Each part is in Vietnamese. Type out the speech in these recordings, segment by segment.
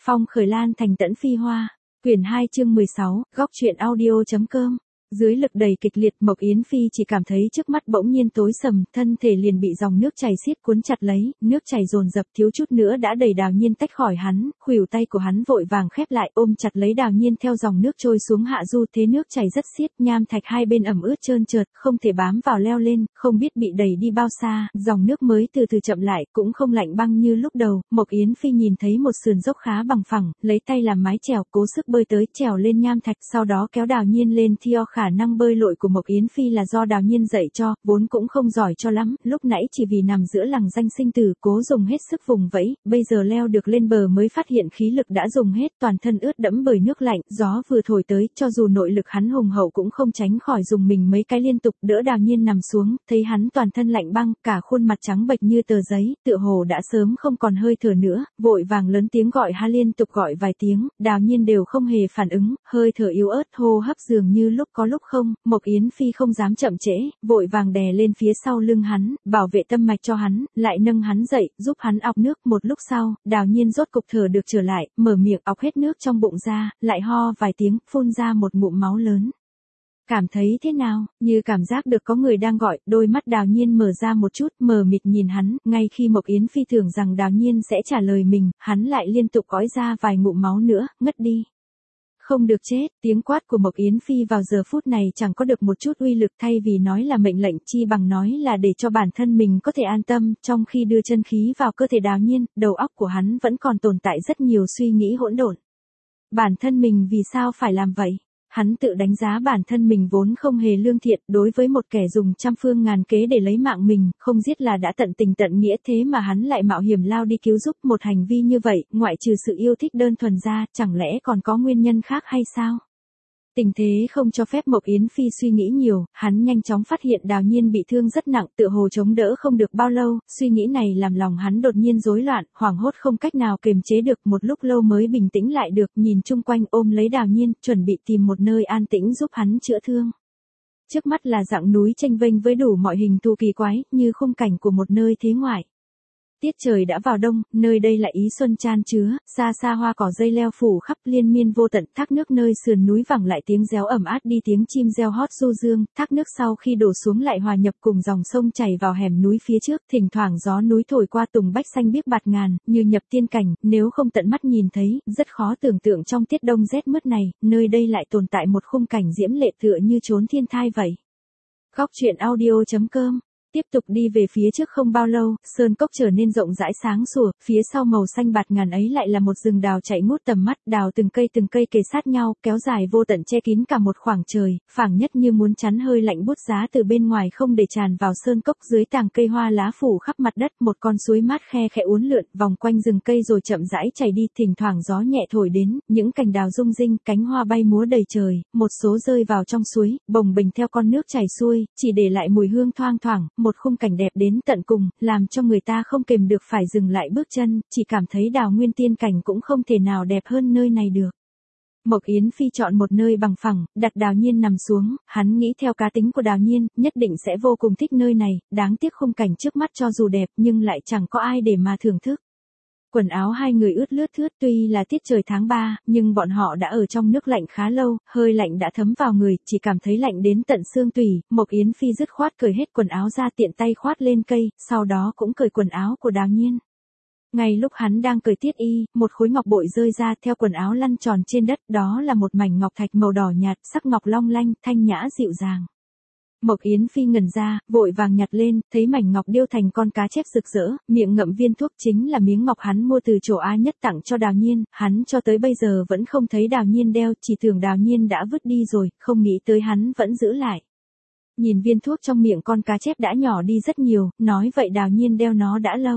Phong khởi lan thành tẫn phi hoa. Quyển 2 chương 16, góc truyện audio.com. Dưới lực đẩy kịch liệt, Mộc Yến Phi chỉ cảm thấy trước mắt bỗng nhiên tối sầm, thân thể liền bị dòng nước chảy xiết cuốn chặt lấy, nước chảy dồn dập thiếu chút nữa đã đẩy Đào Nhiên tách khỏi hắn, khuỷu tay của hắn vội vàng khép lại ôm chặt lấy Đào Nhiên theo dòng nước trôi xuống hạ du, thế nước chảy rất xiết, nham thạch hai bên ẩm ướt trơn trượt, không thể bám vào leo lên, không biết bị đẩy đi bao xa, dòng nước mới từ từ chậm lại, cũng không lạnh băng như lúc đầu. Mộc Yến Phi nhìn thấy một sườn dốc khá bằng phẳng, lấy tay làm mái chèo, cố sức bơi tới, trèo lên nham thạch, sau đó kéo Đào Nhiên lên. Theo khả năng bơi lội của Mộc Yến Phi là do Đào Nhiên dạy cho, vốn cũng không giỏi cho lắm, lúc nãy chỉ vì nằm giữa lằng danh sinh tử, cố dùng hết sức vùng vẫy, bây giờ leo được lên bờ mới phát hiện khí lực đã dùng hết, toàn thân ướt đẫm bởi nước lạnh, gió vừa thổi tới, cho dù nội lực hắn hùng hậu cũng không tránh khỏi dùng mình mấy cái liên tục, đỡ Đào Nhiên nằm xuống, thấy hắn toàn thân lạnh băng, cả khuôn mặt trắng bệch như tờ giấy, tựa hồ đã sớm không còn hơi thở nữa, vội vàng lớn tiếng gọi ha, liên tục gọi vài tiếng, Đào Nhiên đều không hề phản ứng, hơi thở yếu ớt, hô hấp dường như lúc có lúc không. Mộc Yến Phi không dám chậm trễ, vội vàng đè lên phía sau lưng hắn, bảo vệ tâm mạch cho hắn, lại nâng hắn dậy, giúp hắn ọc nước. Một lúc sau, Đào Nhiên rốt cục thở được trở lại, mở miệng ọc hết nước trong bụng ra, lại ho vài tiếng, phun ra một ngụm máu lớn. Cảm thấy thế nào? Như cảm giác được có người đang gọi, đôi mắt Đào Nhiên mở ra một chút, mờ mịt nhìn hắn, ngay khi Mộc Yến Phi tưởng rằng Đào Nhiên sẽ trả lời mình, hắn lại liên tục ói ra vài ngụm máu nữa, ngất đi. Không được chết, tiếng quát của Mộc Yến Phi vào giờ phút này chẳng có được một chút uy lực, thay vì nói là mệnh lệnh chi bằng nói là để cho bản thân mình có thể an tâm, trong khi đưa chân khí vào cơ thể Đào Nhiên, đầu óc của hắn vẫn còn tồn tại rất nhiều suy nghĩ hỗn độn. Bản thân mình vì sao phải làm vậy? Hắn tự đánh giá bản thân mình vốn không hề lương thiện, đối với một kẻ dùng trăm phương ngàn kế để lấy mạng mình, không giết là đã tận tình tận nghĩa, thế mà hắn lại mạo hiểm lao đi cứu giúp. Một hành vi như vậy, ngoại trừ sự yêu thích đơn thuần ra, chẳng lẽ còn có nguyên nhân khác hay sao? Tình thế không cho phép Mộc Yến Phi suy nghĩ nhiều, hắn nhanh chóng phát hiện Đào Nhiên bị thương rất nặng, tựa hồ chống đỡ không được bao lâu, suy nghĩ này làm lòng hắn đột nhiên rối loạn, hoảng hốt không cách nào kiềm chế được, một lúc lâu mới bình tĩnh lại được, nhìn chung quanh ôm lấy Đào Nhiên, chuẩn bị tìm một nơi an tĩnh giúp hắn chữa thương. Trước mắt là dạng núi chênh vênh với đủ mọi hình thù kỳ quái, như khung cảnh của một nơi thế ngoại. Tiết trời đã vào đông, nơi đây lại ý xuân chan chứa, xa xa hoa cỏ dây leo phủ khắp liên miên vô tận, thác nước nơi sườn núi vẳng lại tiếng réo ẩm át đi tiếng chim reo hót du dương, thác nước sau khi đổ xuống lại hòa nhập cùng dòng sông chảy vào hẻm núi phía trước, thỉnh thoảng gió núi thổi qua tùng bách xanh biếc bạt ngàn, như nhập tiên cảnh, nếu không tận mắt nhìn thấy, rất khó tưởng tượng trong tiết đông rét mướt này, nơi đây lại tồn tại một khung cảnh diễm lệ tựa như chốn thiên thai vậy. Góc truyện audio.com. Tiếp tục đi về phía trước không bao lâu, sơn cốc trở nên rộng rãi sáng sủa, phía sau màu xanh bạt ngàn ấy lại là một rừng đào chạy ngút tầm mắt, đào từng cây kề sát nhau, kéo dài vô tận che kín cả một khoảng trời, phảng nhất như muốn chắn hơi lạnh buốt giá từ bên ngoài không để tràn vào sơn cốc. Dưới tàng cây hoa lá phủ khắp mặt đất, một con suối mát khe khẽ uốn lượn vòng quanh rừng cây rồi chậm rãi chảy đi, thỉnh thoảng gió nhẹ thổi đến, những cành đào rung rinh, cánh hoa bay múa đầy trời, một số rơi vào trong suối, bồng bềnh theo con nước chảy xuôi, chỉ để lại mùi hương thoang thoảng. Một khung cảnh đẹp đến tận cùng, làm cho người ta không kềm được phải dừng lại bước chân, chỉ cảm thấy Đào Nguyên tiên cảnh cũng không thể nào đẹp hơn nơi này được. Mộc Yến Phi chọn một nơi bằng phẳng, đặt Đào Nhiên nằm xuống, hắn nghĩ theo cá tính của Đào Nhiên, nhất định sẽ vô cùng thích nơi này, đáng tiếc khung cảnh trước mắt cho dù đẹp nhưng lại chẳng có ai để mà thưởng thức. Quần áo hai người ướt lướt thướt, tuy là tiết trời tháng 3, nhưng bọn họ đã ở trong nước lạnh khá lâu, hơi lạnh đã thấm vào người, chỉ cảm thấy lạnh đến tận xương tủy. Mộc Yến Phi dứt khoát cởi hết quần áo ra, tiện tay khoát lên cây, sau đó cũng cởi quần áo của Đào Nhiên. Ngay lúc hắn đang cởi tiết y, một khối ngọc bội rơi ra theo quần áo lăn tròn trên đất, đó là một mảnh ngọc thạch màu đỏ nhạt, sắc ngọc long lanh, thanh nhã dịu dàng. Mộc Yến Phi ngẩn ra, vội vàng nhặt lên, thấy mảnh ngọc điêu thành con cá chép rực rỡ, miệng ngậm viên thuốc, chính là miếng ngọc hắn mua từ chỗ A Nhất tặng cho Đào Nhiên, hắn cho tới bây giờ vẫn không thấy Đào Nhiên đeo, chỉ tưởng Đào Nhiên đã vứt đi rồi, không nghĩ tới hắn vẫn giữ lại. Nhìn viên thuốc trong miệng con cá chép đã nhỏ đi rất nhiều, nói vậy Đào Nhiên đeo nó đã lâu.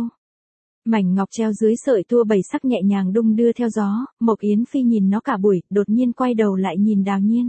Mảnh ngọc treo dưới sợi tua bảy sắc nhẹ nhàng đung đưa theo gió, Mộc Yến Phi nhìn nó cả buổi, đột nhiên quay đầu lại nhìn Đào Nhiên.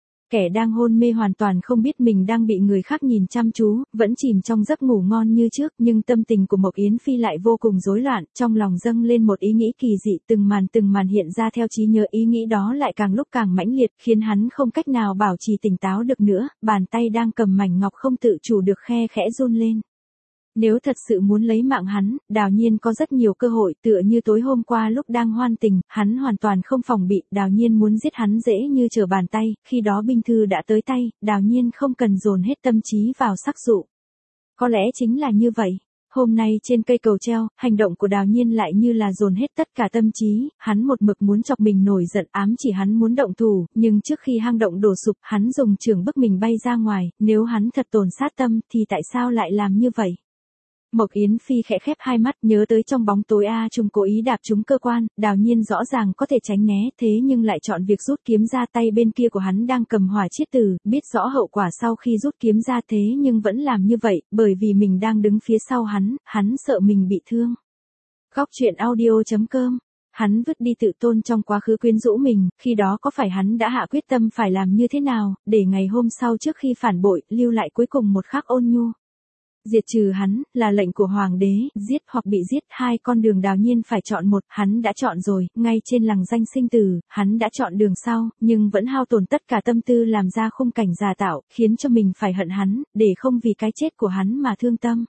Kẻ đang hôn mê hoàn toàn không biết mình đang bị người khác nhìn chăm chú, vẫn chìm trong giấc ngủ ngon như trước, nhưng tâm tình của Mộc Yến Phi lại vô cùng rối loạn, trong lòng dâng lên một ý nghĩ kỳ dị, từng màn hiện ra theo trí nhớ, ý nghĩ đó lại càng lúc càng mãnh liệt, khiến hắn không cách nào bảo trì tỉnh táo được nữa, bàn tay đang cầm mảnh ngọc không tự chủ được khe khẽ run lên. Nếu thật sự muốn lấy mạng hắn, Đào Nhiên có rất nhiều cơ hội, tựa như tối hôm qua lúc đang hoan tình, hắn hoàn toàn không phòng bị, Đào Nhiên muốn giết hắn dễ như trở bàn tay, khi đó binh thư đã tới tay, Đào Nhiên không cần dồn hết tâm trí vào sắc dụ. Có lẽ chính là như vậy. Hôm nay trên cây cầu treo, hành động của Đào Nhiên lại như là dồn hết tất cả tâm trí, hắn một mực muốn chọc mình nổi giận ám chỉ hắn muốn động thủ, nhưng trước khi hang động đổ sụp, hắn dùng chưởng bức mình bay ra ngoài, nếu hắn thật tổn sát tâm thì tại sao lại làm như vậy? Mộc Yến Phi khẽ khép hai mắt nhớ tới trong bóng tối Trung cố ý đạp trúng cơ quan, Đào Nhiên rõ ràng có thể tránh né thế nhưng lại chọn việc rút kiếm ra, tay bên kia của hắn đang cầm hỏa chiết tử, biết rõ hậu quả sau khi rút kiếm ra thế nhưng vẫn làm như vậy, bởi vì mình đang đứng phía sau hắn sợ mình bị thương. Góc truyện audio.com. Hắn vứt đi tự tôn trong quá khứ quyến rũ mình, khi đó có phải hắn đã hạ quyết tâm phải làm như thế nào, để ngày hôm sau trước khi phản bội, lưu lại cuối cùng một khắc ôn nhu. Diệt trừ hắn, là lệnh của hoàng đế, giết hoặc bị giết, hai con đường Đào Nhiên phải chọn một, hắn đã chọn rồi, ngay trên lằng danh sinh tử, hắn đã chọn đường sau, nhưng vẫn hao tổn tất cả tâm tư làm ra khung cảnh giả tạo, khiến cho mình phải hận hắn, để không vì cái chết của hắn mà thương tâm.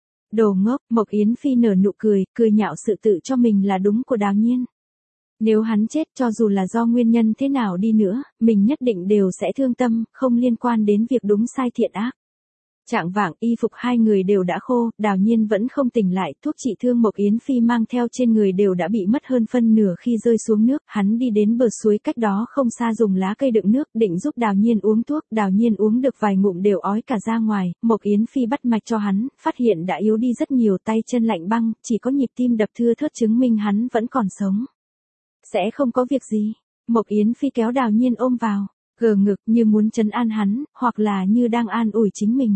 Đồ ngốc, Mộc Yến Phi nở nụ cười, cười nhạo sự tự cho mình là đúng của Đào Nhiên. Nếu hắn chết cho dù là do nguyên nhân thế nào đi nữa, mình nhất định đều sẽ thương tâm, không liên quan đến việc đúng sai thiện ác. Trạng vạng y phục hai người đều đã khô, Đào Nhiên vẫn không tỉnh lại, thuốc trị thương Mộc Yến Phi mang theo trên người đều đã bị mất hơn phân nửa khi rơi xuống nước, hắn đi đến bờ suối cách đó không xa dùng lá cây đựng nước định giúp Đào Nhiên uống thuốc, Đào Nhiên uống được vài ngụm đều ói cả ra ngoài, Mộc Yến Phi bắt mạch cho hắn, phát hiện đã yếu đi rất nhiều, tay chân lạnh băng, chỉ có nhịp tim đập thưa thớt chứng minh hắn vẫn còn sống. Sẽ không có việc gì, Mộc Yến Phi kéo Đào Nhiên ôm vào, gờ ngực như muốn trấn an hắn, hoặc là như đang an ủi chính mình.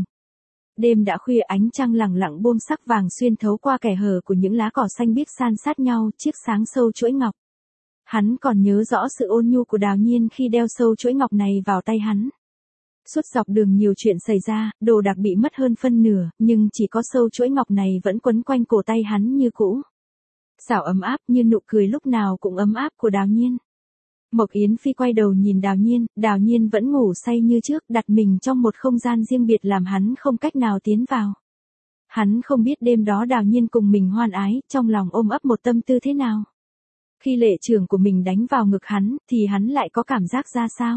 Đêm đã khuya, ánh trăng lẳng lặng buông sắc vàng xuyên thấu qua kẽ hở của những lá cỏ xanh biếc san sát nhau, chiếc sáng sâu chuỗi ngọc. Hắn còn nhớ rõ sự ôn nhu của Đào Nhiên khi đeo sâu chuỗi ngọc này vào tay hắn. Suốt dọc đường nhiều chuyện xảy ra, đồ đạc bị mất hơn phân nửa, nhưng chỉ có sâu chuỗi ngọc này vẫn quấn quanh cổ tay hắn như cũ. Xảo ấm áp như nụ cười lúc nào cũng ấm áp của Đào Nhiên. Mộc Yến Phi quay đầu nhìn Đào Nhiên vẫn ngủ say như trước, đặt mình trong một không gian riêng biệt làm hắn không cách nào tiến vào. Hắn không biết đêm đó Đào Nhiên cùng mình hoan ái, trong lòng ôm ấp một tâm tư thế nào. Khi lệ trưởng của mình đánh vào ngực hắn, thì hắn lại có cảm giác ra sao?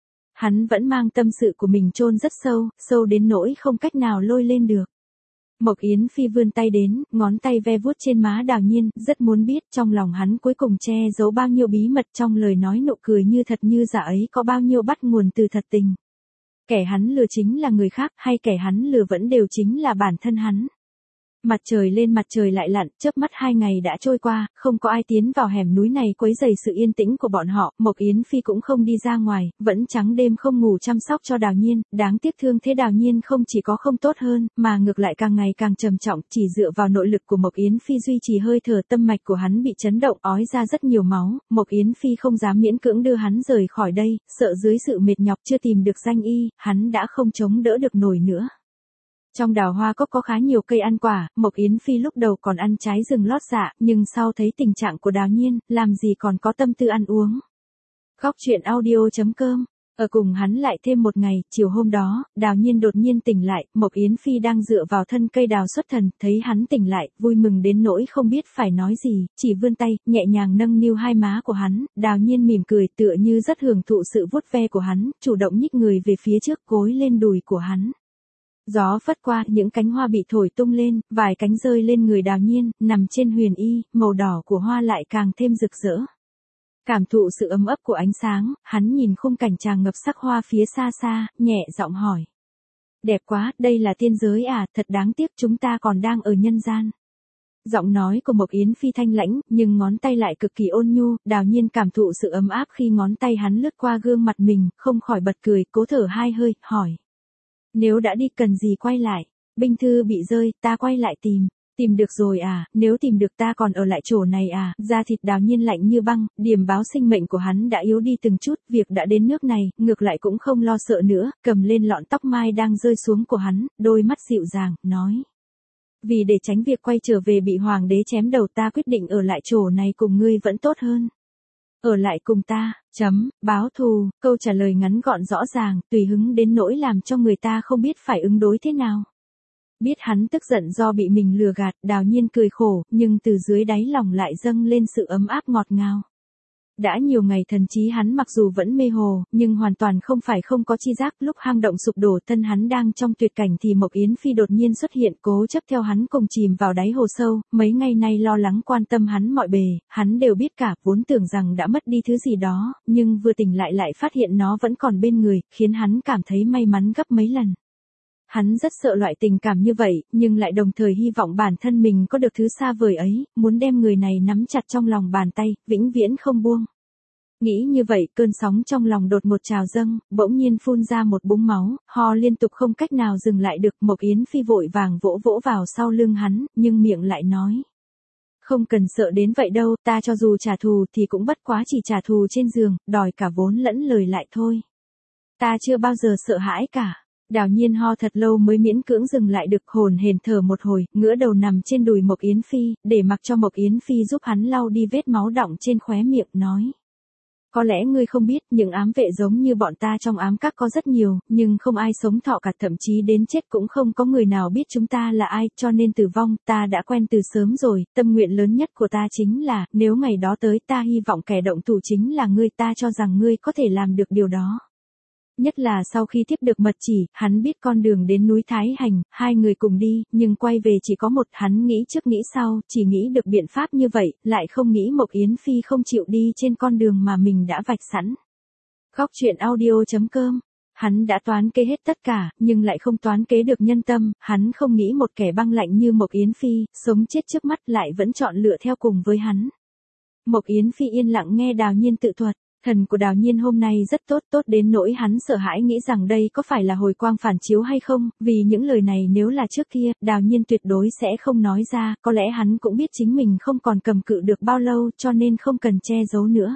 Hắn vẫn mang tâm sự của mình chôn rất sâu, sâu đến nỗi không cách nào lôi lên được. Mộc Yến Phi vươn tay đến, ngón tay ve vuốt trên má Đào Nhiên, rất muốn biết trong lòng hắn cuối cùng che giấu bao nhiêu bí mật, trong lời nói nụ cười như thật như giả ấy có bao nhiêu bắt nguồn từ thật tình. Kẻ hắn lừa chính là người khác, hay kẻ hắn lừa vẫn đều chính là bản thân hắn. Mặt trời lên mặt trời lại lặn, chớp mắt 2 ngày đã trôi qua, không có ai tiến vào hẻm núi này quấy rầy sự yên tĩnh của bọn họ, Mộc Yến Phi cũng không đi ra ngoài, vẫn trắng đêm không ngủ chăm sóc cho Đào Nhiên, đáng tiếc thương thế Đào Nhiên không chỉ có không tốt hơn, mà ngược lại càng ngày càng trầm trọng, chỉ dựa vào nội lực của Mộc Yến Phi duy trì hơi thở, tâm mạch của hắn bị chấn động, ói ra rất nhiều máu, Mộc Yến Phi không dám miễn cưỡng đưa hắn rời khỏi đây, sợ dưới sự mệt nhọc chưa tìm được danh y, hắn đã không chống đỡ được nổi nữa. Trong đào hoa cốc có khá nhiều cây ăn quả, Mộc Yến Phi lúc đầu còn ăn trái rừng lót dạ, nhưng sau thấy tình trạng của Đào Nhiên, làm gì còn có tâm tư ăn uống. Góc truyện audio.com. Ở cùng hắn lại thêm một ngày, chiều hôm đó, Đào Nhiên đột nhiên tỉnh lại, Mộc Yến Phi đang dựa vào thân cây đào xuất thần, thấy hắn tỉnh lại, vui mừng đến nỗi không biết phải nói gì, chỉ vươn tay, nhẹ nhàng nâng niu hai má của hắn, Đào Nhiên mỉm cười tựa như rất hưởng thụ sự vuốt ve của hắn, chủ động nhích người về phía trước gối lên đùi của hắn. Gió phất qua, những cánh hoa bị thổi tung lên, vài cánh rơi lên người Đào Nhiên, nằm trên huyền y, màu đỏ của hoa lại càng thêm rực rỡ. Cảm thụ sự ấm ấp của ánh sáng, hắn nhìn khung cảnh tràn ngập sắc hoa phía xa xa, nhẹ giọng hỏi. Đẹp quá, đây là tiên giới à, thật đáng tiếc chúng ta còn đang ở nhân gian. Giọng nói của Mộc Yến Phi thanh lãnh, nhưng ngón tay lại cực kỳ ôn nhu, Đào Nhiên cảm thụ sự ấm áp khi ngón tay hắn lướt qua gương mặt mình, không khỏi bật cười, cố thở hai hơi, hỏi. Nếu đã đi cần gì quay lại, binh thư bị rơi, ta quay lại tìm được rồi à, nếu tìm được ta còn ở lại chỗ này à, da thịt Đào Nhiên lạnh như băng, điềm báo sinh mệnh của hắn đã yếu đi từng chút, việc đã đến nước này, ngược lại cũng không lo sợ nữa, cầm lên lọn tóc mai đang rơi xuống của hắn, đôi mắt dịu dàng, nói. Vì để tránh việc quay trở về bị hoàng đế chém đầu ta quyết định ở lại chỗ này cùng ngươi vẫn tốt hơn. Ở lại cùng ta, báo thù, câu trả lời ngắn gọn rõ ràng, tùy hứng đến nỗi làm cho người ta không biết phải ứng đối thế nào. Biết hắn tức giận do bị mình lừa gạt, Đào Nhiên cười khổ, nhưng từ dưới đáy lòng lại dâng lên sự ấm áp ngọt ngào. Đã nhiều ngày thần trí hắn mặc dù vẫn mê hồ, nhưng hoàn toàn không phải không có chi giác. Lúc hang động sụp đổ, thân hắn đang trong tuyệt cảnh thì Mộc Yến Phi đột nhiên xuất hiện, cố chấp theo hắn cùng chìm vào đáy hồ sâu. Mấy ngày nay lo lắng quan tâm hắn mọi bề, hắn đều biết cả, vốn tưởng rằng đã mất đi thứ gì đó, nhưng vừa tỉnh lại phát hiện nó vẫn còn bên người, khiến hắn cảm thấy may mắn gấp mấy lần. Hắn rất sợ loại tình cảm như vậy, nhưng lại đồng thời hy vọng bản thân mình có được thứ xa vời ấy, muốn đem người này nắm chặt trong lòng bàn tay, vĩnh viễn không buông. Nghĩ như vậy, cơn sóng trong lòng đột một trào dâng, bỗng nhiên phun ra một búng máu, ho liên tục không cách nào dừng lại được. Mộc Yến Phi vội vàng vỗ vỗ vào sau lưng hắn, nhưng miệng lại nói. Không cần sợ đến vậy đâu, ta cho dù trả thù thì cũng bất quá chỉ trả thù trên giường, đòi cả vốn lẫn lời lại thôi. Ta chưa bao giờ sợ hãi cả. Đào Nhiên ho thật lâu mới miễn cưỡng dừng lại được, hồn hển thở một hồi, ngửa đầu nằm trên đùi Mộc Yến Phi, để mặc cho Mộc Yến Phi giúp hắn lau đi vết máu đọng trên khóe miệng, nói. Có lẽ ngươi không biết, những ám vệ giống như bọn ta trong ám các có rất nhiều, nhưng không ai sống thọ cả, thậm chí đến chết cũng không có người nào biết chúng ta là ai, cho nên tử vong, ta đã quen từ sớm rồi. Tâm nguyện lớn nhất của ta chính là, nếu ngày đó tới, ta hy vọng kẻ động thủ chính là ngươi, ta cho rằng ngươi có thể làm được điều đó. Nhất là sau khi tiếp được mật chỉ, hắn biết con đường đến núi Thái Hành, hai người cùng đi, nhưng quay về chỉ có một. Hắn nghĩ trước nghĩ sau, chỉ nghĩ được biện pháp như vậy, lại không nghĩ Mộc Yến Phi không chịu đi trên con đường mà mình đã vạch sẵn. Góc truyện audio.com. Hắn đã toán kế hết tất cả, nhưng lại không toán kế được nhân tâm. Hắn không nghĩ một kẻ băng lạnh như Mộc Yến Phi, sống chết trước mắt lại vẫn chọn lựa theo cùng với hắn. Mộc Yến Phi yên lặng nghe Đào Nhiên tự thuật. Thần của Đào Nhiên hôm nay rất tốt, tốt đến nỗi hắn sợ hãi nghĩ rằng đây có phải là hồi quang phản chiếu hay không, vì những lời này nếu là trước kia, Đào Nhiên tuyệt đối sẽ không nói ra, có lẽ hắn cũng biết chính mình không còn cầm cự được bao lâu, cho nên không cần che giấu nữa.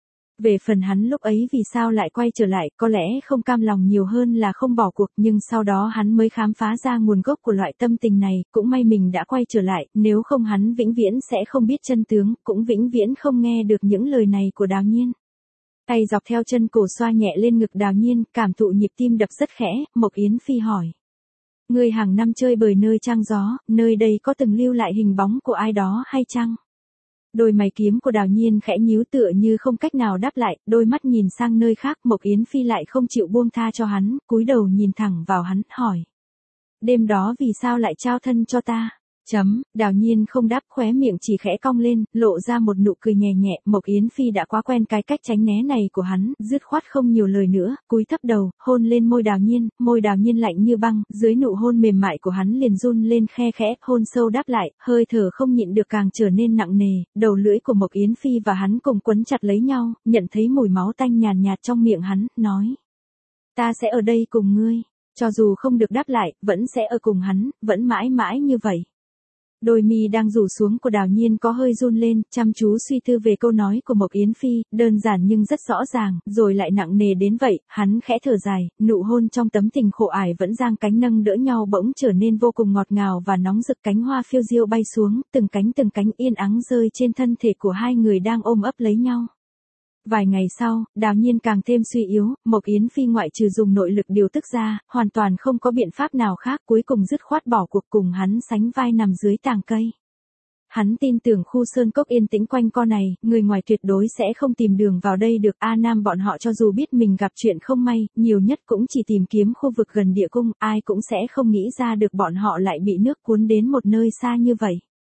Về phần hắn lúc ấy vì sao lại quay trở lại, có lẽ không cam lòng nhiều hơn là không bỏ cuộc, nhưng sau đó hắn mới khám phá ra nguồn gốc của loại tâm tình này, cũng may mình đã quay trở lại, nếu không hắn vĩnh viễn sẽ không biết chân tướng, cũng vĩnh viễn không nghe được những lời này của Đào Nhiên. Tay dọc theo chân cổ xoa nhẹ lên ngực Đào Nhiên, cảm thụ nhịp tim đập rất khẽ. Mộc Yến Phi hỏi. Ngươi hàng năm chơi bời nơi trăng gió, nơi đây có từng lưu lại hình bóng của ai đó hay chăng? Đôi mày kiếm của Đào Nhiên khẽ nhíu tựa như không cách nào đáp lại, đôi mắt nhìn sang nơi khác. Mộc Yến Phi lại không chịu buông tha cho hắn, cúi đầu nhìn thẳng vào hắn, hỏi. Đêm đó vì sao lại trao thân cho ta? Đào Nhiên không đáp, khóe miệng chỉ khẽ cong lên, lộ ra một nụ cười nhẹ nhẹ. Mộc Yến Phi đã quá quen cái cách tránh né này của hắn, dứt khoát không nhiều lời nữa, cúi thấp đầu, hôn lên môi Đào Nhiên lạnh như băng, dưới nụ hôn mềm mại của hắn liền run lên khe khẽ, hôn sâu đáp lại, hơi thở không nhịn được càng trở nên nặng nề, đầu lưỡi của Mộc Yến Phi và hắn cùng quấn chặt lấy nhau, nhận thấy mùi máu tanh nhàn nhạt trong miệng hắn, nói. Ta sẽ ở đây cùng ngươi, cho dù không được đáp lại, vẫn sẽ ở cùng hắn, vẫn mãi mãi như vậy. Đôi mi đang rủ xuống của Đào Nhiên có hơi run lên, chăm chú suy tư về câu nói của Mộc Yến Phi, đơn giản nhưng rất rõ ràng, rồi lại nặng nề đến vậy. Hắn khẽ thở dài, nụ hôn trong tấm tình khổ ải vẫn giang cánh nâng đỡ nhau bỗng trở nên vô cùng ngọt ngào và nóng rực. Cánh hoa phiêu diêu bay xuống, từng cánh yên ắng rơi trên thân thể của hai người đang ôm ấp lấy nhau. Vài ngày sau, Đào Nhiên càng thêm suy yếu, Mộc Yến Phi ngoại trừ dùng nội lực điều tức ra, hoàn toàn không có biện pháp nào khác, cuối cùng dứt khoát bỏ cuộc cùng hắn sánh vai nằm dưới tàng cây. Hắn tin tưởng khu sơn cốc yên tĩnh quanh co này, người ngoài tuyệt đối sẽ không tìm đường vào đây được. A Nam bọn họ cho dù biết mình gặp chuyện không may, nhiều nhất cũng chỉ tìm kiếm khu vực gần địa cung, ai cũng sẽ không nghĩ ra được bọn họ lại bị nước cuốn đến một nơi xa như vậy.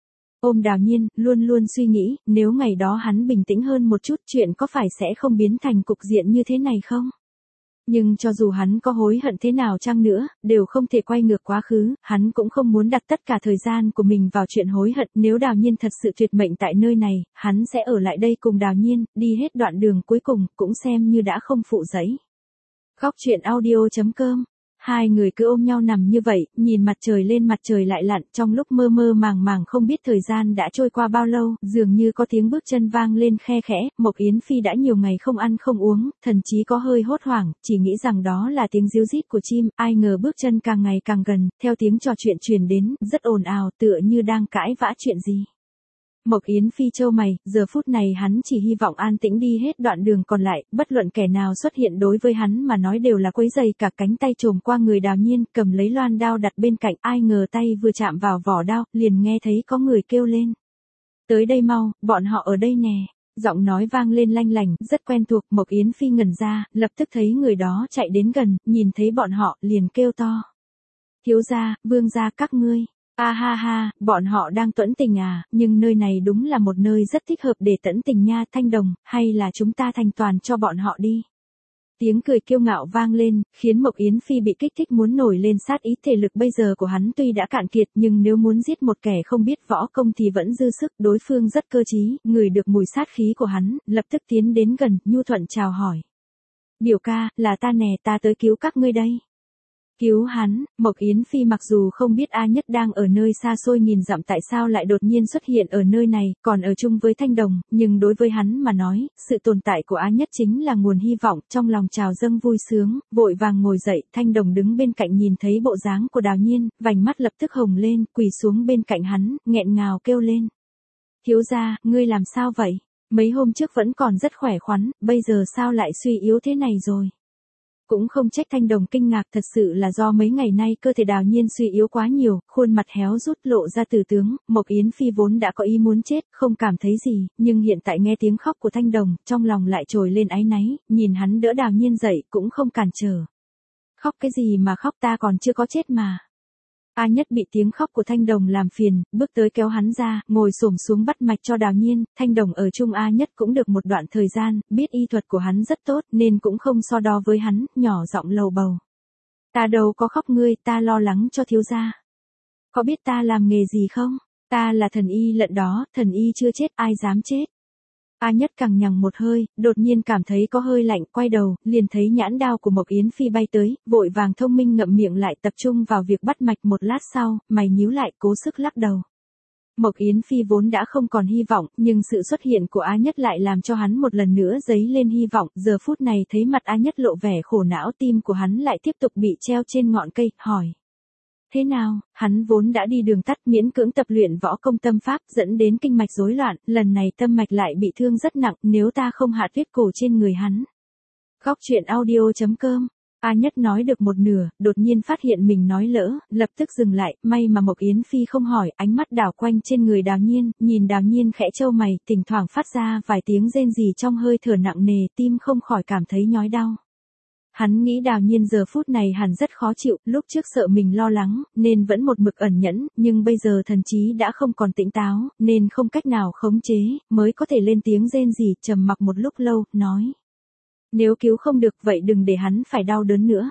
Ôm Đào Nhiên, luôn luôn suy nghĩ, nếu ngày đó hắn bình tĩnh hơn một chút, chuyện có phải sẽ không biến thành cục diện như thế này không? Nhưng cho dù hắn có hối hận thế nào chăng nữa, đều không thể quay ngược quá khứ, hắn cũng không muốn đặt tất cả thời gian của mình vào chuyện hối hận. Nếu Đào Nhiên thật sự tuyệt mệnh tại nơi này, hắn sẽ ở lại đây cùng Đào Nhiên, đi hết đoạn đường cuối cùng, cũng xem như đã không phụ giấy. Góc truyện audio.com. Hai người cứ ôm nhau nằm như vậy, nhìn mặt trời lên mặt trời lại lặn, trong lúc mơ mơ màng màng không biết thời gian đã trôi qua bao lâu, dường như có tiếng bước chân vang lên khe khẽ. Mộc Yến Phi đã nhiều ngày không ăn không uống, thần chí có hơi hốt hoảng, chỉ nghĩ rằng đó là tiếng ríu rít của chim, ai ngờ bước chân càng ngày càng gần, theo tiếng trò chuyện truyền đến, rất ồn ào, tựa như đang cãi vã chuyện gì. Mộc Yến Phi chau mày, giờ phút này hắn chỉ hy vọng an tĩnh đi hết đoạn đường còn lại, bất luận kẻ nào xuất hiện đối với hắn mà nói đều là quấy rầy, cả cánh tay trồm qua người Đào Nhiên, cầm lấy loan đao đặt bên cạnh, ai ngờ tay vừa chạm vào vỏ đao, liền nghe thấy có người kêu lên. Tới đây mau, bọn họ ở đây nè. Giọng nói vang lên lanh lành, rất quen thuộc, Mộc Yến Phi ngẩn ra, lập tức thấy người đó chạy đến gần, nhìn thấy bọn họ, liền kêu to. Thiếu gia, vương gia các ngươi. A ha ha, bọn họ đang tẫn tình à, nhưng nơi này đúng là một nơi rất thích hợp để tẫn tình nha Thanh Đồng, hay là chúng ta thành toàn cho bọn họ đi. Tiếng cười kiêu ngạo vang lên, khiến Mộc Yến Phi bị kích thích muốn nổi lên sát ý. Thể lực bây giờ của hắn tuy đã cạn kiệt nhưng nếu muốn giết một kẻ không biết võ công thì vẫn dư sức, đối phương rất cơ trí, ngửi được mùi sát khí của hắn, lập tức tiến đến gần, nhu thuận chào hỏi. Biểu ca, là ta nè, ta tới cứu các ngươi đây. Cứu hắn, Mộc Yến Phi mặc dù không biết A Nhất đang ở nơi xa xôi nghìn dặm tại sao lại đột nhiên xuất hiện ở nơi này, còn ở chung với Thanh Đồng, nhưng đối với hắn mà nói, sự tồn tại của A Nhất chính là nguồn hy vọng, trong lòng trào dâng vui sướng, vội vàng ngồi dậy, Thanh Đồng đứng bên cạnh nhìn thấy bộ dáng của Đào Nhiên, vành mắt lập tức hồng lên, quỳ xuống bên cạnh hắn, nghẹn ngào kêu lên. Thiếu gia, ngươi làm sao vậy? Mấy hôm trước vẫn còn rất khỏe khoắn, bây giờ sao lại suy yếu thế này rồi? Cũng không trách Thanh Đồng kinh ngạc, thật sự là do mấy ngày nay cơ thể Đào Nhiên suy yếu quá nhiều, khuôn mặt héo rút lộ ra từ tướng, Mộc Yến Phi vốn đã có ý muốn chết, không cảm thấy gì, nhưng hiện tại nghe tiếng khóc của Thanh Đồng, trong lòng lại trồi lên áy náy, nhìn hắn đỡ Đào Nhiên dậy, cũng không cản trở. Khóc cái gì mà khóc, ta còn chưa có chết mà. A Nhất bị tiếng khóc của Thanh Đồng làm phiền, bước tới kéo hắn ra, ngồi xổm xuống bắt mạch cho Đào Nhiên. Thanh Đồng ở chung A Nhất cũng được một đoạn thời gian, biết y thuật của hắn rất tốt nên cũng không so đo với hắn, nhỏ giọng lầu bầu. Ta đâu có khóc ngươi, ta lo lắng cho thiếu gia. Có biết ta làm nghề gì không? Ta là thần y lận đó, thần y chưa chết ai dám chết. A Nhất cằng nhằng một hơi, đột nhiên cảm thấy có hơi lạnh, quay đầu, liền thấy nhãn đao của Mộc Yến Phi bay tới, vội vàng thông minh ngậm miệng lại tập trung vào việc bắt mạch. Một lát sau, mày nhíu lại, cố sức lắc đầu. Mộc Yến Phi vốn đã không còn hy vọng, nhưng sự xuất hiện của A Nhất lại làm cho hắn một lần nữa dấy lên hy vọng. Giờ phút này thấy mặt A Nhất lộ vẻ khổ não, tim của hắn lại tiếp tục bị treo trên ngọn cây, hỏi. Thế nào, hắn vốn đã đi đường tắt miễn cưỡng tập luyện võ công tâm pháp dẫn đến kinh mạch rối loạn, lần này tâm mạch lại bị thương rất nặng, nếu ta không hạ tuyết cổ trên người hắn. Góc truyện audio.com. A Nhất nói được một nửa, đột nhiên phát hiện mình nói lỡ, lập tức dừng lại, may mà Mộc Yến Phi không hỏi, ánh mắt đảo quanh trên người Đào Nhiên, nhìn Đào Nhiên khẽ chau mày, thỉnh thoảng phát ra vài tiếng rên rỉ trong hơi thở nặng nề, tim không khỏi cảm thấy nhói đau. Hắn nghĩ Đào Nhiên giờ phút này hẳn rất khó chịu, lúc trước sợ mình lo lắng, nên vẫn một mực ẩn nhẫn, nhưng bây giờ thần trí đã không còn tỉnh táo, nên không cách nào khống chế, mới có thể lên tiếng rên rỉ, trầm mặc một lúc lâu, nói. Nếu cứu không được vậy đừng để hắn phải đau đớn nữa.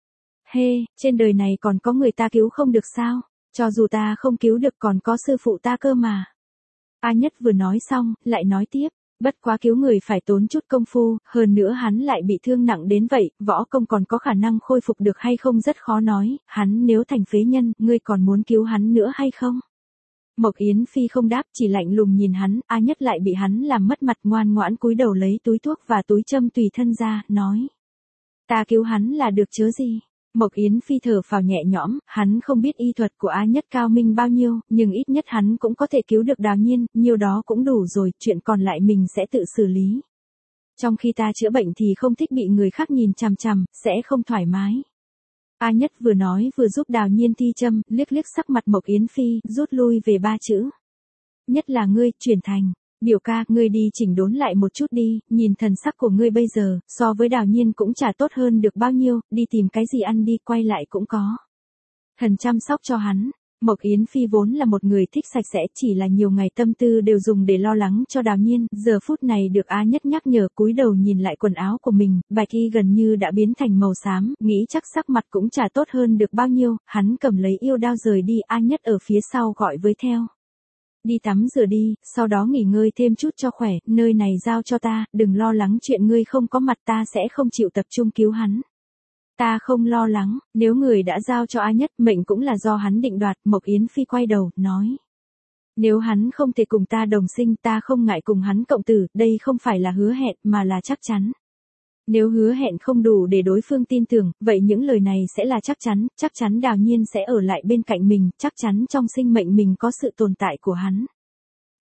Trên đời này còn có người ta cứu không được sao? Cho dù ta không cứu được còn có sư phụ ta cơ mà. A Nhất vừa nói xong, lại nói tiếp. Bất quá cứu người phải tốn chút công phu, hơn nữa hắn lại bị thương nặng đến vậy, võ công còn có khả năng khôi phục được hay không rất khó nói, hắn nếu thành phế nhân, ngươi còn muốn cứu hắn nữa hay không? Mộc Yến Phi không đáp, chỉ lạnh lùng nhìn hắn, A Nhất lại bị hắn làm mất mặt, ngoan ngoãn cúi đầu lấy túi thuốc và túi châm tùy thân ra, nói. Ta cứu hắn là được chớ gì? Mộc Yến Phi thở phào nhẹ nhõm, hắn không biết y thuật của A Nhất cao minh bao nhiêu, nhưng ít nhất hắn cũng có thể cứu được Đào Nhiên, nhiêu đó cũng đủ rồi, chuyện còn lại mình sẽ tự xử lý. Trong khi ta chữa bệnh thì không thích bị người khác nhìn chằm chằm, sẽ không thoải mái. A Nhất vừa nói vừa giúp Đào Nhiên thi châm, liếc liếc sắc mặt Mộc Yến Phi, rút lui về 3 chữ. Nhất là ngươi, chuyển thành. Biểu ca, ngươi đi chỉnh đốn lại một chút đi, nhìn thần sắc của ngươi bây giờ, so với Đào Nhiên cũng chả tốt hơn được bao nhiêu, đi tìm cái gì ăn đi, quay lại cũng có. Thần chăm sóc cho hắn. Mộc Yến Phi vốn là một người thích sạch sẽ, chỉ là nhiều ngày tâm tư đều dùng để lo lắng cho Đào Nhiên, giờ phút này được A Nhất nhắc nhở, cúi đầu nhìn lại quần áo của mình, bạch y gần như đã biến thành màu xám, nghĩ chắc sắc mặt cũng chả tốt hơn được bao nhiêu, hắn cầm lấy yêu đao rời đi, A Nhất ở phía sau gọi với theo. Đi tắm rửa đi, sau đó nghỉ ngơi thêm chút cho khỏe, nơi này giao cho ta, đừng lo lắng chuyện ngươi không có mặt, ta sẽ không chịu tập trung cứu hắn. Ta không lo lắng, nếu người đã giao cho A Nhất, mệnh cũng là do hắn định đoạt. Mộc Yến Phi quay đầu, nói. Nếu hắn không thể cùng ta đồng sinh, ta không ngại cùng hắn cộng tử, đây không phải là hứa hẹn, mà là chắc chắn. Nếu hứa hẹn không đủ để đối phương tin tưởng, vậy những lời này sẽ là chắc chắn Đào Nhiên sẽ ở lại bên cạnh mình, chắc chắn trong sinh mệnh mình có sự tồn tại của hắn.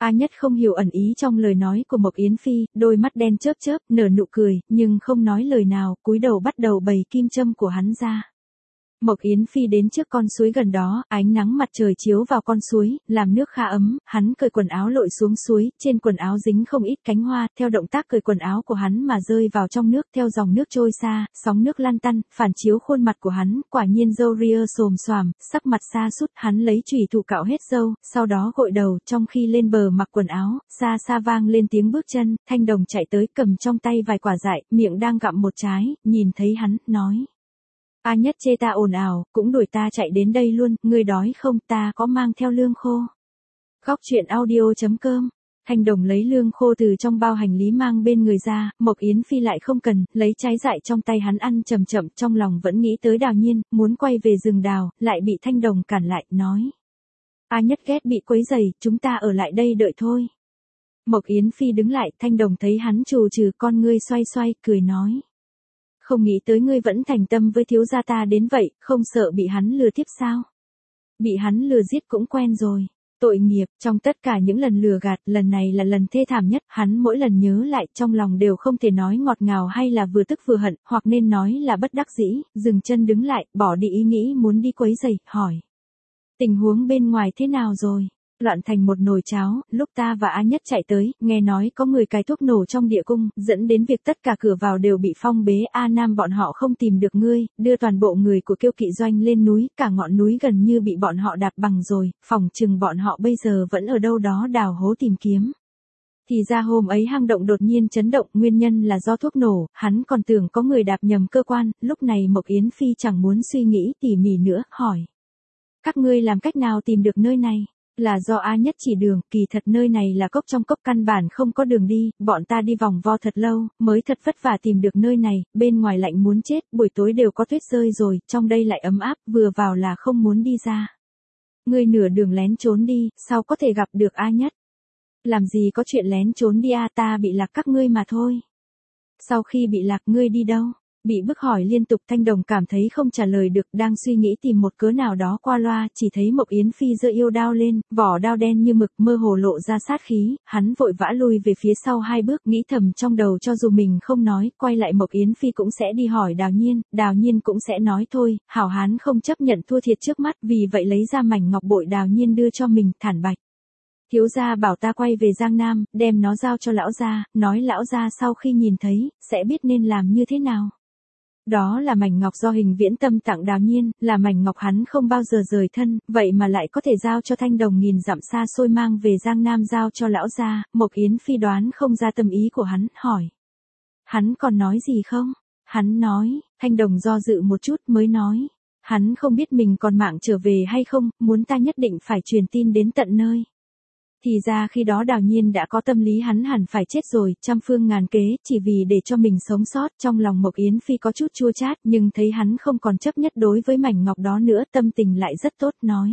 A Nhất không hiểu ẩn ý trong lời nói của Mộc Yến Phi, đôi mắt đen chớp chớp, nở nụ cười, nhưng không nói lời nào, cúi đầu bắt đầu bày kim châm của hắn ra. Mộc Yến Phi đến trước con suối gần đó, ánh nắng mặt trời chiếu vào con suối, làm nước khá ấm, hắn cởi quần áo lội xuống suối, trên quần áo dính không ít cánh hoa, theo động tác cởi quần áo của hắn mà rơi vào trong nước, theo dòng nước trôi xa, sóng nước lăn tăn, phản chiếu khuôn mặt của hắn, quả nhiên râu ria xồm xoàm, sắc mặt sa sút, hắn lấy chùy thủ cạo hết râu, sau đó gội đầu, trong khi lên bờ mặc quần áo, xa xa vang lên tiếng bước chân, Thanh Đồng chạy tới cầm trong tay vài quả dại, miệng đang gặm một trái, nhìn thấy hắn, nói. A Nhất chê ta ồn ào, cũng đuổi ta chạy đến đây luôn, ngươi đói không, ta có mang theo lương khô. Góc truyện audio.com. Thanh Đồng lấy lương khô từ trong bao hành lý mang bên người ra, Mộc Yến Phi lại không cần, lấy trái dại trong tay hắn ăn chậm chậm, trong lòng vẫn nghĩ tới Đào Nhiên, muốn quay về rừng đào, lại bị Thanh Đồng cản lại, nói. A Nhất ghét bị quấy rầy, chúng ta ở lại đây đợi thôi. Mộc Yến Phi đứng lại, Thanh Đồng thấy hắn trù trừ con ngươi xoay xoay, cười nói. Không nghĩ tới ngươi vẫn thành tâm với thiếu gia ta đến vậy, không sợ bị hắn lừa tiếp sao? Bị hắn lừa giết cũng quen rồi. Tội nghiệp, trong tất cả những lần lừa gạt, lần này là lần thê thảm nhất, hắn mỗi lần nhớ lại, trong lòng đều không thể nói ngọt ngào hay là vừa tức vừa hận, hoặc nên nói là bất đắc dĩ, dừng chân đứng lại, bỏ đi ý nghĩ muốn đi quấy rầy, hỏi. Tình huống bên ngoài thế nào rồi? Loạn thành một nồi cháo, lúc ta và A Nhất chạy tới, nghe nói có người cài thuốc nổ trong địa cung, dẫn đến việc tất cả cửa vào đều bị phong bế. A Nam bọn họ không tìm được ngươi, đưa toàn bộ người của Kiêu Kỵ Doanh lên núi, cả ngọn núi gần như bị bọn họ đạp bằng rồi, phỏng chừng bọn họ bây giờ vẫn ở đâu đó đào hố tìm kiếm. Thì ra hôm ấy hang động đột nhiên chấn động, nguyên nhân là do thuốc nổ, hắn còn tưởng có người đạp nhầm cơ quan, lúc này Mộc Yến Phi chẳng muốn suy nghĩ tỉ mỉ nữa, hỏi. Các ngươi làm cách nào tìm được nơi này? Là do A Nhất chỉ đường, kỳ thật nơi này là cốc trong cốc căn bản không có đường đi, bọn ta đi vòng vo thật lâu, mới thật vất vả tìm được nơi này, bên ngoài lạnh muốn chết, buổi tối đều có tuyết rơi rồi, trong đây lại ấm áp, vừa vào là không muốn đi ra. Ngươi nửa đường lén trốn đi, sao có thể gặp được A Nhất? Làm gì có chuyện lén trốn đi a, ta bị lạc các ngươi mà thôi. Sau khi bị lạc ngươi đi đâu? Bị bức hỏi liên tục, Thanh Đồng cảm thấy không trả lời được, đang suy nghĩ tìm một cớ nào đó qua loa, chỉ thấy Mộc Yến Phi giơ yêu đao lên, vỏ đao đen như mực, mơ hồ lộ ra sát khí, hắn vội vã lui về phía sau 2 bước, nghĩ thầm trong đầu cho dù mình không nói, quay lại Mộc Yến Phi cũng sẽ đi hỏi Đào Nhiên cũng sẽ nói thôi, hảo hán không chấp nhận thua thiệt trước mắt, vì vậy lấy ra mảnh ngọc bội Đào Nhiên đưa cho mình, thản bạch. Thiếu gia bảo ta quay về Giang Nam, đem nó giao cho lão gia, nói lão gia sau khi nhìn thấy, sẽ biết nên làm như thế nào. Đó là mảnh ngọc do Hình Viễn Tâm tặng Đào Nhiên, là mảnh ngọc hắn không bao giờ rời thân, vậy mà lại có thể giao cho Thanh Đồng nghìn dặm xa xôi mang về Giang Nam giao cho lão gia. Mộc Yến Phi đoán không ra tâm ý của hắn, hỏi. Hắn còn nói gì không? Hắn nói, Thanh Đồng do dự một chút mới nói. Hắn không biết mình còn mạng trở về hay không, muốn ta nhất định phải truyền tin đến tận nơi. Thì ra khi đó Đào Nhiên đã có tâm lý hắn hẳn phải chết rồi, trăm phương ngàn kế, chỉ vì để cho mình sống sót. Trong lòng Mộc Yến Phi có chút chua chát, nhưng thấy hắn không còn chấp nhất đối với mảnh ngọc đó nữa, tâm tình lại rất tốt, nói.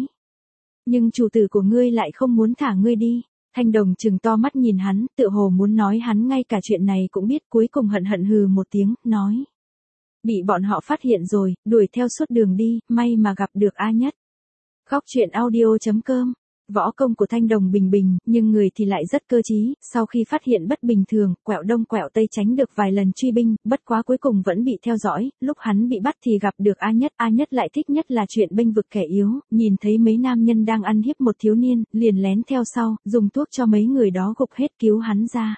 Nhưng chủ tử của ngươi lại không muốn thả ngươi đi. Thanh Đồng trừng to mắt nhìn hắn, tựa hồ muốn nói hắn ngay cả chuyện này cũng biết, cuối cùng hận hận hừ một tiếng, nói. Bị bọn họ phát hiện rồi, đuổi theo suốt đường đi, may mà gặp được A Nhất. Góc truyện audio.com. Võ công của Thanh Đồng bình bình, nhưng người thì lại rất cơ trí, sau khi phát hiện bất bình thường, quẹo đông quẹo tây tránh được vài lần truy binh, bất quá cuối cùng vẫn bị theo dõi, lúc hắn bị bắt thì gặp được A Nhất lại thích nhất là chuyện bênh vực kẻ yếu, nhìn thấy mấy nam nhân đang ăn hiếp một thiếu niên, liền lén theo sau, dùng thuốc cho mấy người đó gục hết cứu hắn ra.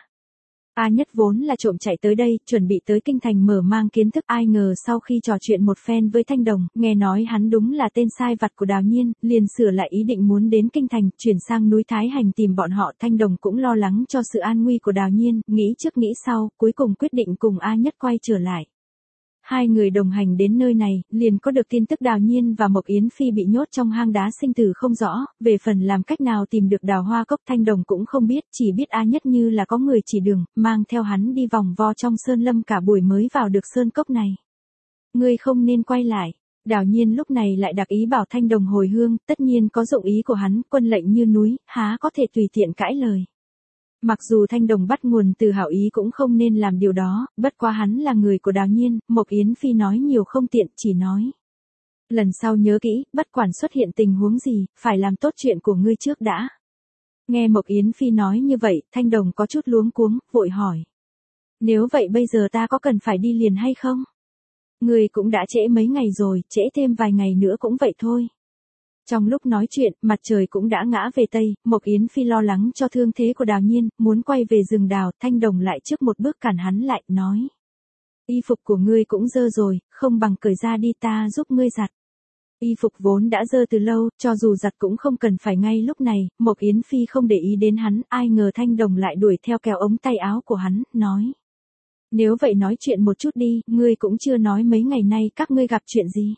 A Nhất vốn là trộm chạy tới đây, chuẩn bị tới kinh thành mở mang kiến thức, ai ngờ sau khi trò chuyện một phen với Thanh Đồng, nghe nói hắn đúng là tên sai vặt của Đào Nhiên, liền sửa lại ý định muốn đến kinh thành, chuyển sang núi Thái Hành tìm bọn họ. Thanh Đồng cũng lo lắng cho sự an nguy của Đào Nhiên, nghĩ trước nghĩ sau, cuối cùng quyết định cùng A Nhất quay trở lại. Hai người đồng hành đến nơi này, liền có được tin tức Đào Nhiên và Mộc Yến Phi bị nhốt trong hang đá sinh tử không rõ, về phần làm cách nào tìm được Đào Hoa Cốc Thanh Đồng cũng không biết, chỉ biết A Nhất như là có người chỉ đường, mang theo hắn đi vòng vo trong sơn lâm cả buổi mới vào được sơn cốc này. Ngươi không nên quay lại. Đào Nhiên lúc này lại đặc ý bảo Thanh Đồng hồi hương, tất nhiên có dụng ý của hắn, quân lệnh như núi, há có thể tùy tiện cãi lời. Mặc dù Thanh Đồng bắt nguồn từ hảo ý cũng không nên làm điều đó, bất quá hắn là người của Đào Nhiên, Mộc Yến Phi nói nhiều không tiện, chỉ nói. Lần sau nhớ kỹ, bất quản xuất hiện tình huống gì, phải làm tốt chuyện của ngươi trước đã. Nghe Mộc Yến Phi nói như vậy, Thanh Đồng có chút luống cuống, vội hỏi. Nếu vậy bây giờ ta có cần phải đi liền hay không? Ngươi cũng đã trễ mấy ngày rồi, trễ thêm vài ngày nữa cũng vậy thôi. Trong lúc nói chuyện, mặt trời cũng đã ngã về Tây, Mộc Yến Phi lo lắng cho thương thế của Đào Nhiên, muốn quay về rừng đào, Thanh Đồng lại trước một bước cản hắn lại, nói. Y phục của ngươi cũng dơ rồi, không bằng cởi ra đi ta giúp ngươi giặt. Y phục vốn đã dơ từ lâu, cho dù giặt cũng không cần phải ngay lúc này, Mộc Yến Phi không để ý đến hắn, ai ngờ Thanh Đồng lại đuổi theo kéo ống tay áo của hắn, nói. Nếu vậy nói chuyện một chút đi, ngươi cũng chưa nói mấy ngày nay các ngươi gặp chuyện gì.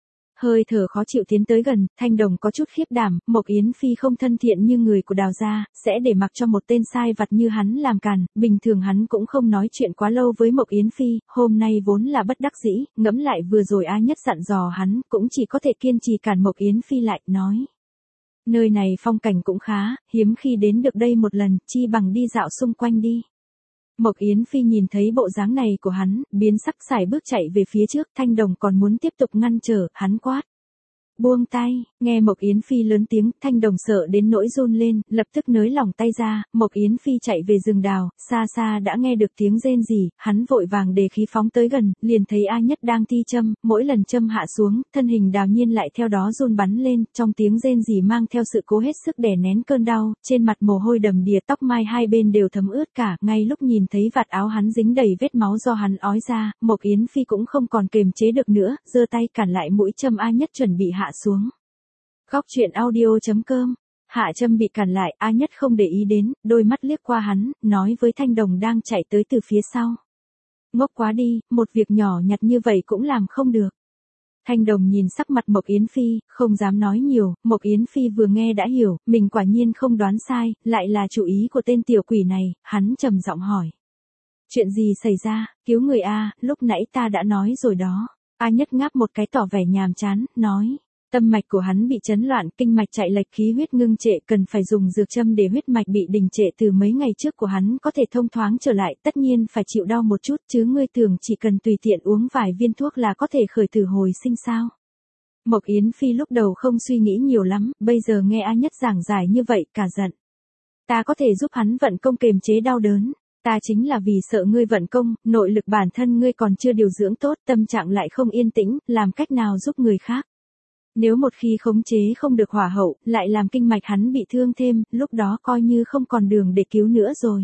Hơi thở khó chịu tiến tới gần, Thanh Đồng có chút khiếp đảm, Mộc Yến Phi không thân thiện như người của Đào gia, sẽ để mặc cho một tên sai vặt như hắn làm càn, bình thường hắn cũng không nói chuyện quá lâu với Mộc Yến Phi, hôm nay vốn là bất đắc dĩ, ngẫm lại vừa rồi A Nhất dặn dò hắn, cũng chỉ có thể kiên trì cản Mộc Yến Phi lại, nói. Nơi này phong cảnh cũng khá, hiếm khi đến được đây một lần, chi bằng đi dạo xung quanh đi. Mộc Yến Phi nhìn thấy bộ dáng này của hắn, biến sắc sải bước chạy về phía trước, Thanh Đồng còn muốn tiếp tục ngăn trở, hắn quát. Buông tay, nghe Mộc Yến Phi lớn tiếng, Thanh Đồng sợ đến nỗi run lên, lập tức nới lỏng tay ra, Mộc Yến Phi chạy về rừng đào, xa xa đã nghe được tiếng rên rỉ, hắn vội vàng đề khí phóng tới gần, liền thấy A Nhất đang thi châm, mỗi lần châm hạ xuống, thân hình Đào Nhiên lại theo đó run bắn lên, trong tiếng rên rỉ mang theo sự cố hết sức đè nén cơn đau, trên mặt mồ hôi đầm đìa, tóc mai hai bên đều thấm ướt cả, ngay lúc nhìn thấy vạt áo hắn dính đầy vết máu do hắn ói ra, Mộc Yến Phi cũng không còn kềm chế được nữa, giơ tay cản lại mũi châm A Nhất chuẩn bị hạ xuống. Góc truyện audio.com. Hạ châm bị cản lại, A Nhất không để ý đến, đôi mắt liếc qua hắn, nói với Thanh Đồng đang chạy tới từ phía sau. Ngốc quá đi, một việc nhỏ nhặt như vậy cũng làm không được. Thanh Đồng nhìn sắc mặt Mộc Yến Phi, không dám nói nhiều, Mộc Yến Phi vừa nghe đã hiểu, mình quả nhiên không đoán sai, lại là chủ ý của tên tiểu quỷ này, hắn trầm giọng hỏi. Chuyện gì xảy ra, cứu người A, lúc nãy ta đã nói rồi đó. A Nhất ngáp một cái tỏ vẻ nhàm chán, nói. Tâm mạch của hắn bị chấn loạn, kinh mạch chạy lệch, khí huyết ngưng trệ, cần phải dùng dược châm để huyết mạch bị đình trệ từ mấy ngày trước của hắn có thể thông thoáng trở lại, tất nhiên phải chịu đau một chút chứ ngươi tưởng chỉ cần tùy tiện uống vài viên thuốc là có thể khởi tử hồi sinh sao. Mộc Yến Phi lúc đầu không suy nghĩ nhiều lắm, bây giờ nghe A Nhất giảng giải như vậy, cả giận. Ta có thể giúp hắn vận công kiềm chế đau đớn. Ta chính là vì sợ ngươi vận công, nội lực bản thân ngươi còn chưa điều dưỡng tốt, tâm trạng lại không yên tĩnh, làm cách nào giúp người khác. Nếu một khi khống chế không được hỏa hậu, lại làm kinh mạch hắn bị thương thêm, lúc đó coi như không còn đường để cứu nữa rồi.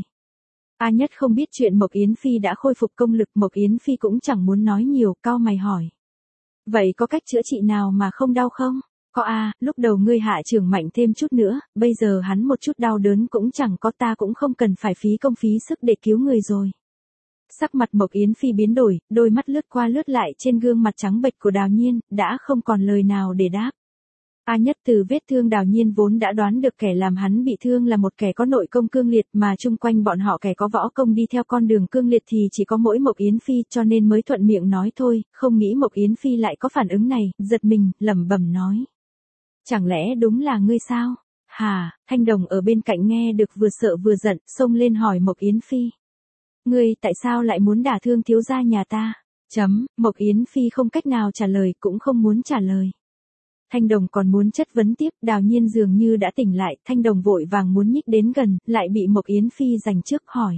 A Nhất không biết chuyện Mộc Yến Phi đã khôi phục công lực, Mộc Yến Phi cũng chẳng muốn nói nhiều, cau mày hỏi. Vậy có cách chữa trị nào mà không đau không? Có a, lúc đầu ngươi hạ trưởng mạnh thêm chút nữa, bây giờ hắn một chút đau đớn cũng chẳng có, ta cũng không cần phải phí công phí sức để cứu người rồi. Sắc mặt Mộc Yến Phi biến đổi, đôi mắt lướt qua lướt lại trên gương mặt trắng bệch của Đào Nhiên, đã không còn lời nào để đáp. A Nhất từ vết thương Đào Nhiên vốn đã đoán được kẻ làm hắn bị thương là một kẻ có nội công cương liệt, mà chung quanh bọn họ kẻ có võ công đi theo con đường cương liệt thì chỉ có mỗi Mộc Yến Phi, cho nên mới thuận miệng nói thôi, không nghĩ Mộc Yến Phi lại có phản ứng này, giật mình, lẩm bẩm nói. Chẳng lẽ đúng là ngươi sao? Hà, Thanh Đồng ở bên cạnh nghe được vừa sợ vừa giận, xông lên hỏi Mộc Yến Phi. Ngươi tại sao lại muốn đả thương thiếu gia nhà ta? Mộc Yến Phi không cách nào trả lời, cũng không muốn trả lời. Thanh Đồng còn muốn chất vấn tiếp, Đào Nhiên dường như đã tỉnh lại, Thanh Đồng vội vàng muốn nhích đến gần, lại bị Mộc Yến Phi giành trước hỏi.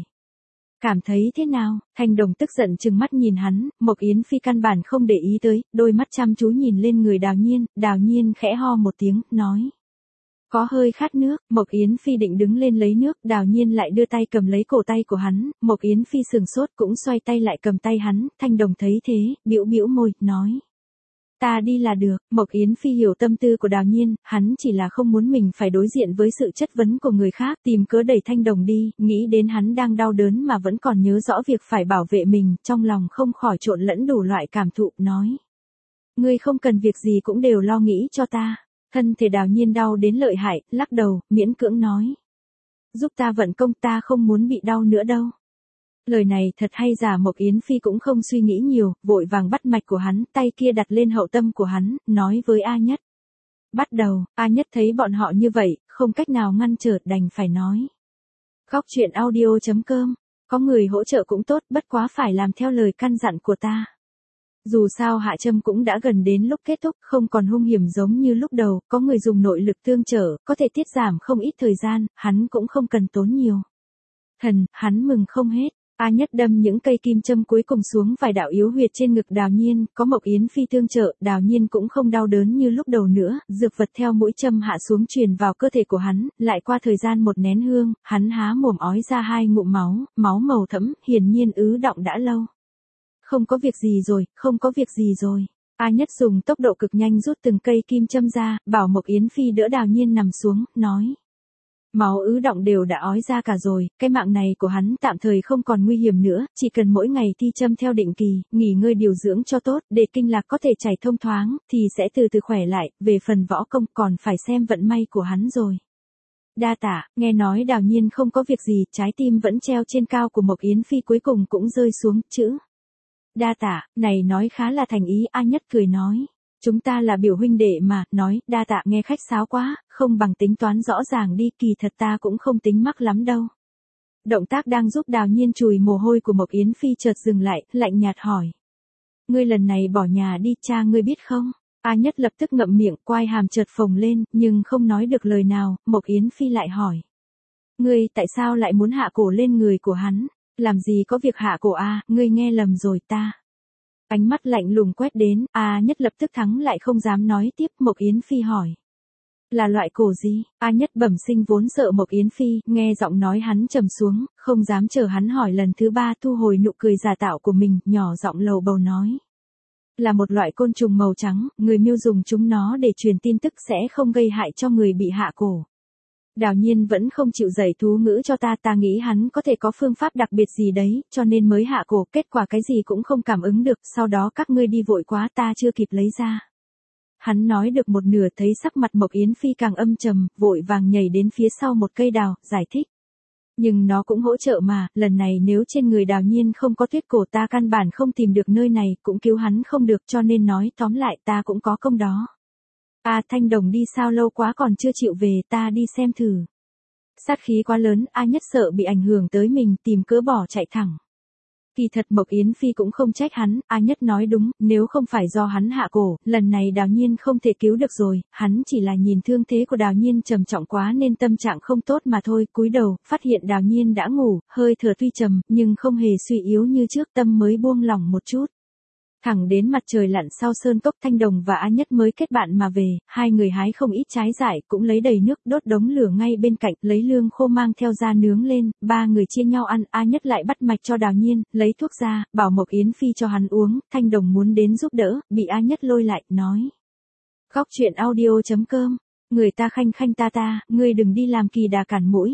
Cảm thấy thế nào? Thanh Đồng tức giận trừng mắt nhìn hắn, Mộc Yến Phi căn bản không để ý tới, đôi mắt chăm chú nhìn lên người Đào Nhiên khẽ ho một tiếng, nói. Có hơi khát nước, Mộc Yến Phi định đứng lên lấy nước, Đào Nhiên lại đưa tay cầm lấy cổ tay của hắn, Mộc Yến Phi sừng sốt cũng xoay tay lại cầm tay hắn, Thanh Đồng thấy thế, bĩu bĩu môi, nói. Ta đi là được, Mộc Yến Phi hiểu tâm tư của Đào Nhiên, hắn chỉ là không muốn mình phải đối diện với sự chất vấn của người khác, tìm cớ đẩy Thanh Đồng đi, nghĩ đến hắn đang đau đớn mà vẫn còn nhớ rõ việc phải bảo vệ mình, trong lòng không khỏi trộn lẫn đủ loại cảm thụ, nói. Ngươi không cần việc gì cũng đều lo nghĩ cho ta. Thân thể Đào Nhiên đau đến lợi hại, lắc đầu, miễn cưỡng nói. Giúp ta vận công, ta không muốn bị đau nữa đâu. Lời này thật hay giả, Mộc Yến Phi cũng không suy nghĩ nhiều, vội vàng bắt mạch của hắn, tay kia đặt lên hậu tâm của hắn, nói với A Nhất. Bắt đầu, A Nhất thấy bọn họ như vậy, không cách nào ngăn trở, đành phải nói. Góc truyện audio.com, có người hỗ trợ cũng tốt, bất quá phải làm theo lời căn dặn của ta. Dù sao hạ châm cũng đã gần đến lúc kết thúc, không còn hung hiểm giống như lúc đầu, có người dùng nội lực tương trợ, có thể tiết giảm không ít thời gian, hắn cũng không cần tốn nhiều. Thần, hắn mừng không hết. A Nhất đâm những cây kim châm cuối cùng xuống vài đạo yếu huyệt trên ngực Đào Nhiên, có Mộc Yến Phi tương trợ, Đào Nhiên cũng không đau đớn như lúc đầu nữa, dược vật theo mũi châm hạ xuống truyền vào cơ thể của hắn, lại qua thời gian một nén hương, hắn há mồm ói ra 2 ngụm máu, máu màu thẫm, hiển nhiên ứ đọng đã lâu. Không có việc gì rồi, không có việc gì rồi. A Nhất dùng tốc độ cực nhanh rút từng cây kim châm ra, bảo Mộc Yến Phi đỡ Đào Nhiên nằm xuống, nói. Máu ứ đọng đều đã ói ra cả rồi, cái mạng này của hắn tạm thời không còn nguy hiểm nữa, chỉ cần mỗi ngày thi châm theo định kỳ, nghỉ ngơi điều dưỡng cho tốt, để kinh lạc có thể chảy thông thoáng, thì sẽ từ từ khỏe lại, về phần võ công còn phải xem vận may của hắn rồi. Đa tạ, nghe nói Đào Nhiên không có việc gì, trái tim vẫn treo trên cao của Mộc Yến Phi cuối cùng cũng rơi xuống, chữ. Đa tạ, này nói khá là thành ý, A Nhất cười nói. Chúng ta là biểu huynh đệ mà, nói, đa tạ nghe khách sáo quá, không bằng tính toán rõ ràng đi, kỳ thật ta cũng không tính mắc lắm đâu. Động tác đang giúp Đào Nhiên chùi mồ hôi của Mộc Yến Phi chợt dừng lại, lạnh nhạt hỏi. Ngươi lần này bỏ nhà đi, cha ngươi biết không? A Nhất lập tức ngậm miệng, quai hàm chợt phồng lên, nhưng không nói được lời nào, Mộc Yến Phi lại hỏi. Ngươi tại sao lại muốn hạ cổ lên người của hắn? Làm gì có việc hạ cổ a, ngươi nghe lầm rồi ta. Ánh mắt lạnh lùng quét đến, A Nhất lập tức thắng lại không dám nói tiếp, Mộc Yến Phi hỏi. Là loại cổ gì? A Nhất bẩm sinh vốn sợ Mộc Yến Phi, nghe giọng nói hắn trầm xuống, không dám chờ hắn hỏi lần thứ 3, thu hồi nụ cười giả tạo của mình, nhỏ giọng lầu bầu nói. Là một loại côn trùng màu trắng, người mưu dùng chúng nó để truyền tin tức sẽ không gây hại cho người bị hạ cổ. Đào Nhiên vẫn không chịu dạy thú ngữ cho ta nghĩ hắn có thể có phương pháp đặc biệt gì đấy, cho nên mới hạ cổ, kết quả cái gì cũng không cảm ứng được, sau đó các ngươi đi vội quá ta chưa kịp lấy ra. Hắn nói được một nửa thấy sắc mặt Mộc Yến Phi càng âm trầm, vội vàng nhảy đến phía sau một cây đào, giải thích. Nhưng nó cũng hỗ trợ mà, lần này nếu trên người Đào Nhiên không có tuyết cổ ta căn bản không tìm được nơi này, cũng cứu hắn không được cho nên nói tóm lại ta cũng có công đó. A Thanh Đồng đi sao lâu quá còn chưa chịu về, ta đi xem thử. Sát khí quá lớn, A Nhất sợ bị ảnh hưởng tới mình, tìm cớ bỏ chạy thẳng. Kỳ thật Mộc Yến Phi cũng không trách hắn, A Nhất nói đúng, nếu không phải do hắn hạ cổ, lần này Đào Nhiên không thể cứu được rồi, hắn chỉ là nhìn thương thế của Đào Nhiên trầm trọng quá nên tâm trạng không tốt mà thôi, cúi đầu, phát hiện Đào Nhiên đã ngủ, hơi thở tuy trầm, nhưng không hề suy yếu như trước, tâm mới buông lỏng một chút. Thẳng đến mặt trời lặn sau sơn cốc, Thanh Đồng và A Nhất mới kết bạn mà về, hai người hái không ít trái dại, cũng lấy đầy nước, đốt đống lửa ngay bên cạnh, lấy lương khô mang theo ra nướng lên, ba người chia nhau ăn, A Nhất lại bắt mạch cho Đào Nhiên, lấy thuốc ra, bảo Mộc Yến Phi cho hắn uống, Thanh Đồng muốn đến giúp đỡ, bị A Nhất lôi lại, nói. Góc truyện audio.com, người ta khanh khanh ta, ngươi đừng đi làm kỳ đà cản mũi.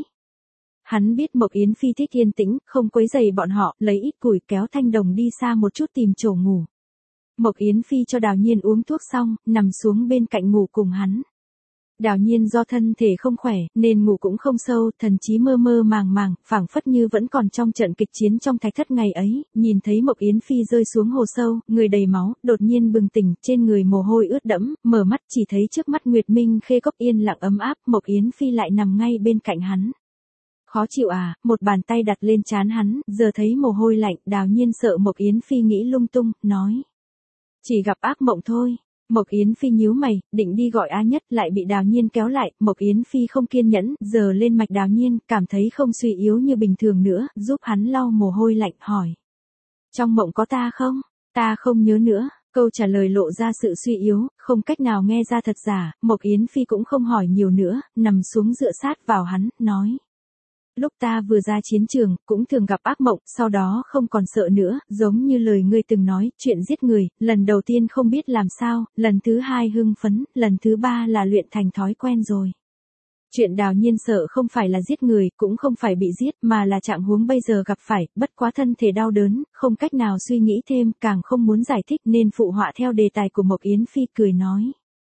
Hắn biết Mộc Yến Phi thích yên tĩnh, không quấy rầy bọn họ, lấy ít củi kéo Thanh Đồng đi xa một chút tìm chỗ ngủ. Mộc Yến Phi cho Đào Nhiên uống thuốc xong, nằm xuống bên cạnh ngủ cùng hắn. Đào Nhiên do thân thể không khỏe, nên ngủ cũng không sâu, thần trí mơ mơ màng màng, phảng phất như vẫn còn trong trận kịch chiến trong thạch thất ngày ấy, nhìn thấy Mộc Yến Phi rơi xuống hồ sâu, người đầy máu, đột nhiên bừng tỉnh, trên người mồ hôi ướt đẫm, mở mắt chỉ thấy trước mắt Nguyệt Minh Khê Cốc yên lặng ấm áp, Mộc Yến Phi lại nằm ngay bên cạnh hắn. Khó chịu à, một bàn tay đặt lên trán hắn, giờ thấy mồ hôi lạnh, Đào Nhiên sợ Mộc Yến Phi nghĩ lung tung, nói. Chỉ gặp ác mộng thôi. Mộc Yến Phi nhíu mày, định đi gọi A Nhất, lại bị Đào Nhiên kéo lại, Mộc Yến Phi không kiên nhẫn, giờ lên mạch Đào Nhiên, cảm thấy không suy yếu như bình thường nữa, giúp hắn lau mồ hôi lạnh, hỏi. Trong mộng có ta không? Ta không nhớ nữa. Câu trả lời lộ ra sự suy yếu, không cách nào nghe ra thật giả, Mộc Yến Phi cũng không hỏi nhiều nữa, nằm xuống dựa sát vào hắn, nói. Lúc ta vừa ra chiến trường, cũng thường gặp ác mộng, sau đó không còn sợ nữa, giống như lời ngươi từng nói, chuyện giết người, lần đầu tiên không biết làm sao, lần thứ hai hưng phấn, lần thứ ba là luyện thành thói quen rồi. Chuyện Đào Nhiên sợ không phải là giết người, cũng không phải bị giết, mà là trạng huống bây giờ gặp phải, bất quá thân thể đau đớn, không cách nào suy nghĩ thêm, càng không muốn giải thích nên phụ họa theo đề tài của Mộc Yến Phi cười nói.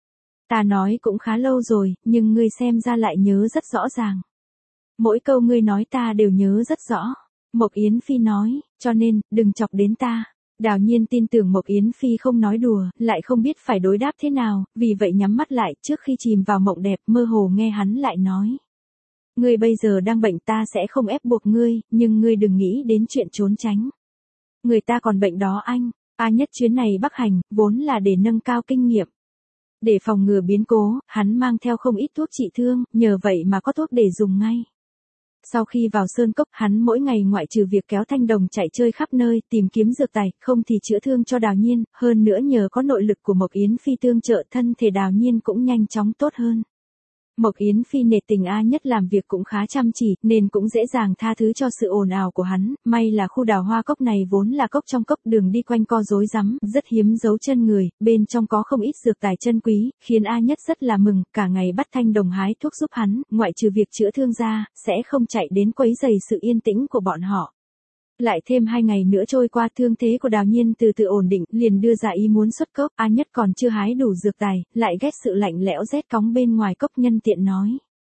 Ta nói cũng khá lâu rồi, nhưng ngươi xem ra lại nhớ rất rõ ràng. Mỗi câu ngươi nói ta đều nhớ rất rõ. Mộc Yến Phi nói, cho nên, đừng chọc đến ta. Đào Nhiên tin tưởng Mộc Yến Phi không nói đùa, lại không biết phải đối đáp thế nào, vì vậy nhắm mắt lại, trước khi chìm vào mộng đẹp, mơ hồ nghe hắn lại nói. Ngươi bây giờ đang bệnh ta sẽ không ép buộc ngươi, nhưng ngươi đừng nghĩ đến chuyện trốn tránh. Người ta còn bệnh đó anh. A Nhất chuyến này Bắc hành, vốn là để nâng cao kinh nghiệm. Để phòng ngừa biến cố, hắn mang theo không ít thuốc trị thương, nhờ vậy mà có thuốc để dùng ngay. Sau khi vào sơn cốc, hắn mỗi ngày ngoại trừ việc kéo Thanh Đồng chạy chơi khắp nơi, tìm kiếm dược tài, không thì chữa thương cho Đào Nhiên, hơn nữa nhờ có nội lực của Mộc Yến Phi tương trợ, thân thể Đào Nhiên cũng nhanh chóng tốt hơn. Mộc Yến Phi nể tình A Nhất làm việc cũng khá chăm chỉ, nên cũng dễ dàng tha thứ cho sự ồn ào của hắn, may là khu đào hoa cốc này vốn là cốc trong cốc, đường đi quanh co rối rắm, rất hiếm dấu chân người, bên trong có không ít dược tài chân quý, khiến A Nhất rất là mừng, cả ngày bắt Thanh Đồng hái thuốc giúp hắn, ngoại trừ việc chữa thương ra, sẽ không chạy đến quấy rầy sự yên tĩnh của bọn họ. Lại thêm 2 ngày nữa trôi qua, thương thế của Đào Nhiên từ từ ổn định, liền đưa ra ý muốn xuất cốc. A Nhất còn chưa hái đủ dược tài, lại ghét sự lạnh lẽo rét cóng bên ngoài cốc, nhân tiện nói.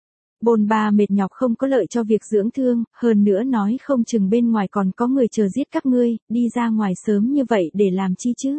Bồn ba mệt nhọc không có lợi cho việc dưỡng thương, hơn nữa nói không chừng bên ngoài còn có người chờ giết các ngươi, đi ra ngoài sớm như vậy để làm chi chứ?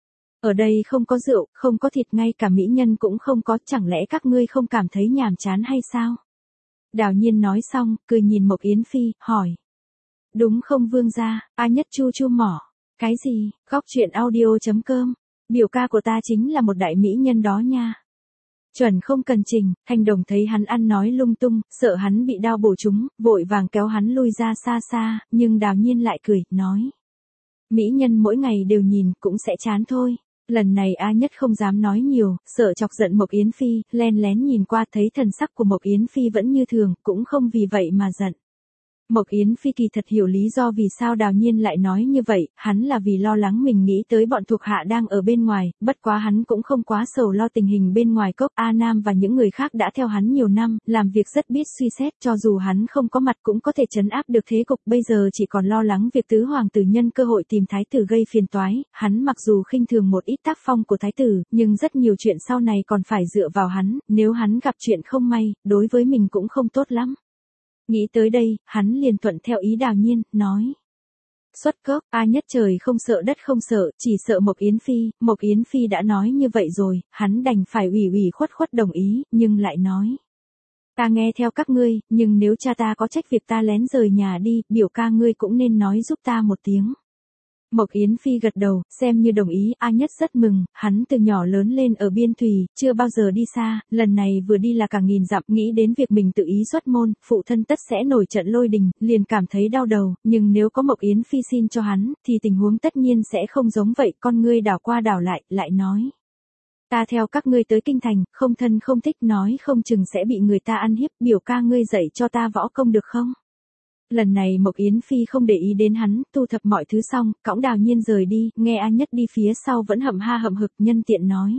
Ở đây không có rượu, không có thịt, ngay cả mỹ nhân cũng không có, chẳng lẽ các ngươi không cảm thấy nhàm chán hay sao? Đào Nhiên nói xong, cười nhìn Mộc Yến Phi, hỏi. Đúng không vương gia? A Nhất chu chu mỏ. Cái gì? Góc truyện audio.com. Biểu ca của ta chính là một đại mỹ nhân đó nha. Chuẩn không cần trình. Thanh Đồng thấy hắn ăn nói lung tung, sợ hắn bị đao bổ trúng, vội vàng kéo hắn lui ra xa xa, nhưng Đào Nhiên lại cười, nói. Mỹ nhân mỗi ngày đều nhìn, cũng sẽ chán thôi. Lần này A Nhất không dám nói nhiều, sợ chọc giận Mộc Yến Phi, len lén nhìn qua thấy thần sắc của Mộc Yến Phi vẫn như thường, cũng không vì vậy mà giận. Mộc Yến Phi kỳ thật hiểu lý do vì sao Đào Nhiên lại nói như vậy, hắn là vì lo lắng mình nghĩ tới bọn thuộc hạ đang ở bên ngoài, bất quá hắn cũng không quá sầu lo tình hình bên ngoài cốc. A Nam và những người khác đã theo hắn nhiều năm, làm việc rất biết suy xét, cho dù hắn không có mặt cũng có thể trấn áp được thế cục, bây giờ chỉ còn lo lắng việc tứ hoàng tử nhân cơ hội tìm thái tử gây phiền toái. Hắn mặc dù khinh thường một ít tác phong của thái tử, nhưng rất nhiều chuyện sau này còn phải dựa vào hắn, nếu hắn gặp chuyện không may, đối với mình cũng không tốt lắm. Nghĩ tới đây, hắn liền thuận theo ý Đào Nhiên, nói. Xuất cốc, A Nhất trời không sợ đất không sợ, chỉ sợ Mộc Yến Phi. Mộc Yến Phi đã nói như vậy rồi, hắn đành phải ủy khuất đồng ý, nhưng lại nói. Ta nghe theo các ngươi, nhưng nếu cha ta có trách việc ta lén rời nhà đi, biểu ca ngươi cũng nên nói giúp ta một tiếng. Mộc Yến Phi gật đầu, xem như đồng ý. A Nhất rất mừng, hắn từ nhỏ lớn lên ở biên thùy, chưa bao giờ đi xa, lần này vừa đi là cả nghìn dặm, nghĩ đến việc mình tự ý xuất môn, phụ thân tất sẽ nổi trận lôi đình, liền cảm thấy đau đầu, nhưng nếu có Mộc Yến Phi xin cho hắn, thì tình huống tất nhiên sẽ không giống vậy. Con ngươi đảo qua đảo lại nói. Ta theo các ngươi tới kinh thành, không thân không thích, nói không chừng sẽ bị người ta ăn hiếp, biểu ca ngươi dạy cho ta võ công được không? Lần này Mộc Yến Phi không để ý đến hắn, thu thập mọi thứ xong, cõng Đào Nhiên rời đi, nghe A Nhất đi phía sau vẫn hậm ha hậm hực, nhân tiện nói.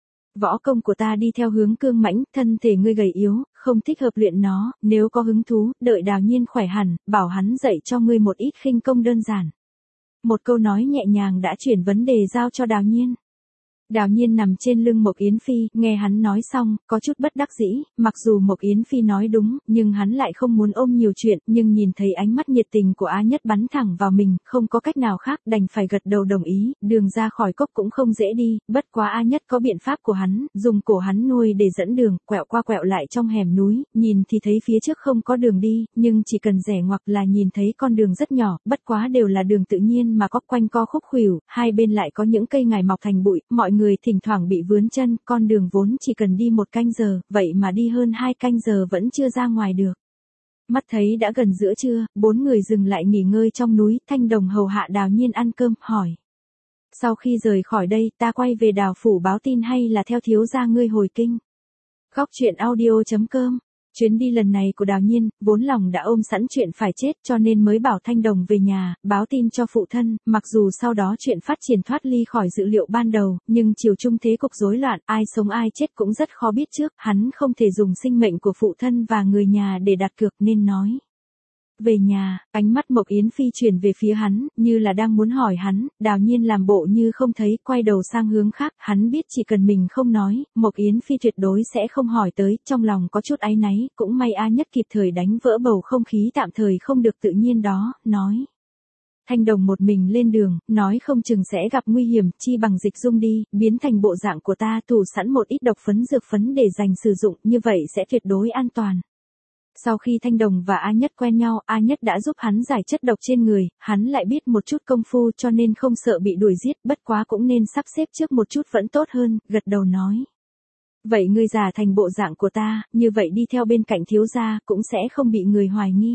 Võ công của ta đi theo hướng cương mãnh, thân thể ngươi gầy yếu, không thích hợp luyện nó, nếu có hứng thú, đợi Đào Nhiên khỏe hẳn, bảo hắn dạy cho ngươi một ít khinh công đơn giản. Một câu nói nhẹ nhàng đã chuyển vấn đề giao cho Đào Nhiên. Đào Nhiên nằm trên lưng Mộc Yến Phi, nghe hắn nói xong, có chút bất đắc dĩ, mặc dù Mộc Yến Phi nói đúng, nhưng hắn lại không muốn ôm nhiều chuyện, nhưng nhìn thấy ánh mắt nhiệt tình của A Nhất bắn thẳng vào mình, không có cách nào khác, đành phải gật đầu đồng ý, đường ra khỏi cốc cũng không dễ đi, bất quá A Nhất có biện pháp của hắn, dùng cổ hắn nuôi để dẫn đường, quẹo qua quẹo lại trong hẻm núi, nhìn thì thấy phía trước không có đường đi, nhưng chỉ cần rẽ ngoặc là nhìn thấy con đường rất nhỏ, bất quá đều là đường tự nhiên mà có quanh co khúc khuỷu, hai bên lại có những cây ngải mọc thành bụi, mọi người thỉnh thoảng bị vướng chân, con đường vốn chỉ cần đi 1 canh giờ, vậy mà đi hơn 2 canh giờ vẫn chưa ra ngoài được. Mắt thấy đã gần giữa trưa, 4 người dừng lại nghỉ ngơi trong núi, Thanh Đồng hầu hạ Đào Nhiên ăn cơm, hỏi. Sau khi rời khỏi đây, ta quay về Đào phủ báo tin hay là theo thiếu gia ngươi hồi kinh? Góc truyện audio.com. Chuyến đi lần này của Đào Nhiên, vốn lòng đã ôm sẵn chuyện phải chết cho nên mới bảo Thanh Đồng về nhà, báo tin cho phụ thân, mặc dù sau đó chuyện phát triển thoát ly khỏi dự liệu ban đầu, nhưng chiều trung thế cục rối loạn, ai sống ai chết cũng rất khó biết trước, hắn không thể dùng sinh mệnh của phụ thân và người nhà để đặt cược nên nói. Về nhà, ánh mắt Mộc Yến Phi chuyển về phía hắn, như là đang muốn hỏi hắn, Đào Nhiên làm bộ như không thấy, quay đầu sang hướng khác, hắn biết chỉ cần mình không nói, Mộc Yến Phi tuyệt đối sẽ không hỏi tới, trong lòng có chút áy náy, cũng may A Nhất kịp thời đánh vỡ bầu không khí tạm thời không được tự nhiên đó, nói. Thanh Đồng một mình lên đường, nói không chừng sẽ gặp nguy hiểm, chi bằng dịch dung đi, biến thành bộ dạng của ta, thủ sẵn một ít độc phấn dược phấn để dành sử dụng, như vậy sẽ tuyệt đối an toàn. Sau khi Thanh Đồng và A Nhất quen nhau, A Nhất đã giúp hắn giải chất độc trên người, hắn lại biết một chút công phu cho nên không sợ bị đuổi giết, bất quá cũng nên sắp xếp trước một chút vẫn tốt hơn, gật đầu nói. Vậy ngươi giả thành bộ dạng của ta, như vậy đi theo bên cạnh thiếu gia cũng sẽ không bị người hoài nghi.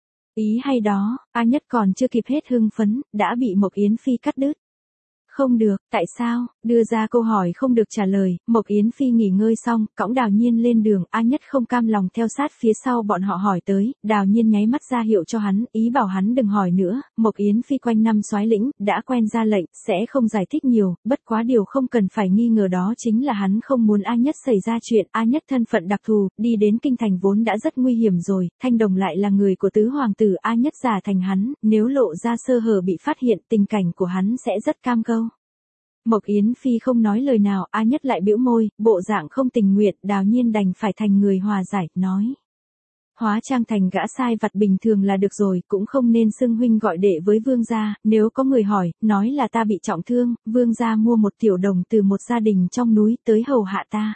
Ý hay đó, A Nhất còn chưa kịp hết hưng phấn, đã bị Mộc Yến Phi cắt đứt. Không được, tại sao? Đưa ra câu hỏi không được trả lời, Mộc Yến Phi nghỉ ngơi xong, cõng Đào Nhiên lên đường, A Nhất không cam lòng theo sát phía sau bọn họ hỏi tới, Đào Nhiên nháy mắt ra hiệu cho hắn, ý bảo hắn đừng hỏi nữa, Mộc Yến Phi quanh năm soái lĩnh, đã quen ra lệnh, sẽ không giải thích nhiều, bất quá điều không cần phải nghi ngờ đó chính là hắn không muốn A Nhất xảy ra chuyện, A Nhất thân phận đặc thù, đi đến kinh thành vốn đã rất nguy hiểm rồi, Thanh Đồng lại là người của tứ hoàng tử, A Nhất giả thành hắn, nếu lộ ra sơ hở bị phát hiện, tình cảnh của hắn sẽ rất cam go. Mộc Yến Phi không nói lời nào, A Nhất lại bĩu môi, bộ dạng không tình nguyện, Đào Nhiên đành phải thành người hòa giải, nói. Hóa trang thành gã sai vặt bình thường là được rồi, cũng không nên xưng huynh gọi đệ với vương gia, nếu có người hỏi, nói là ta bị trọng thương, vương gia mua một tiểu đồng từ một gia đình trong núi tới hầu hạ ta.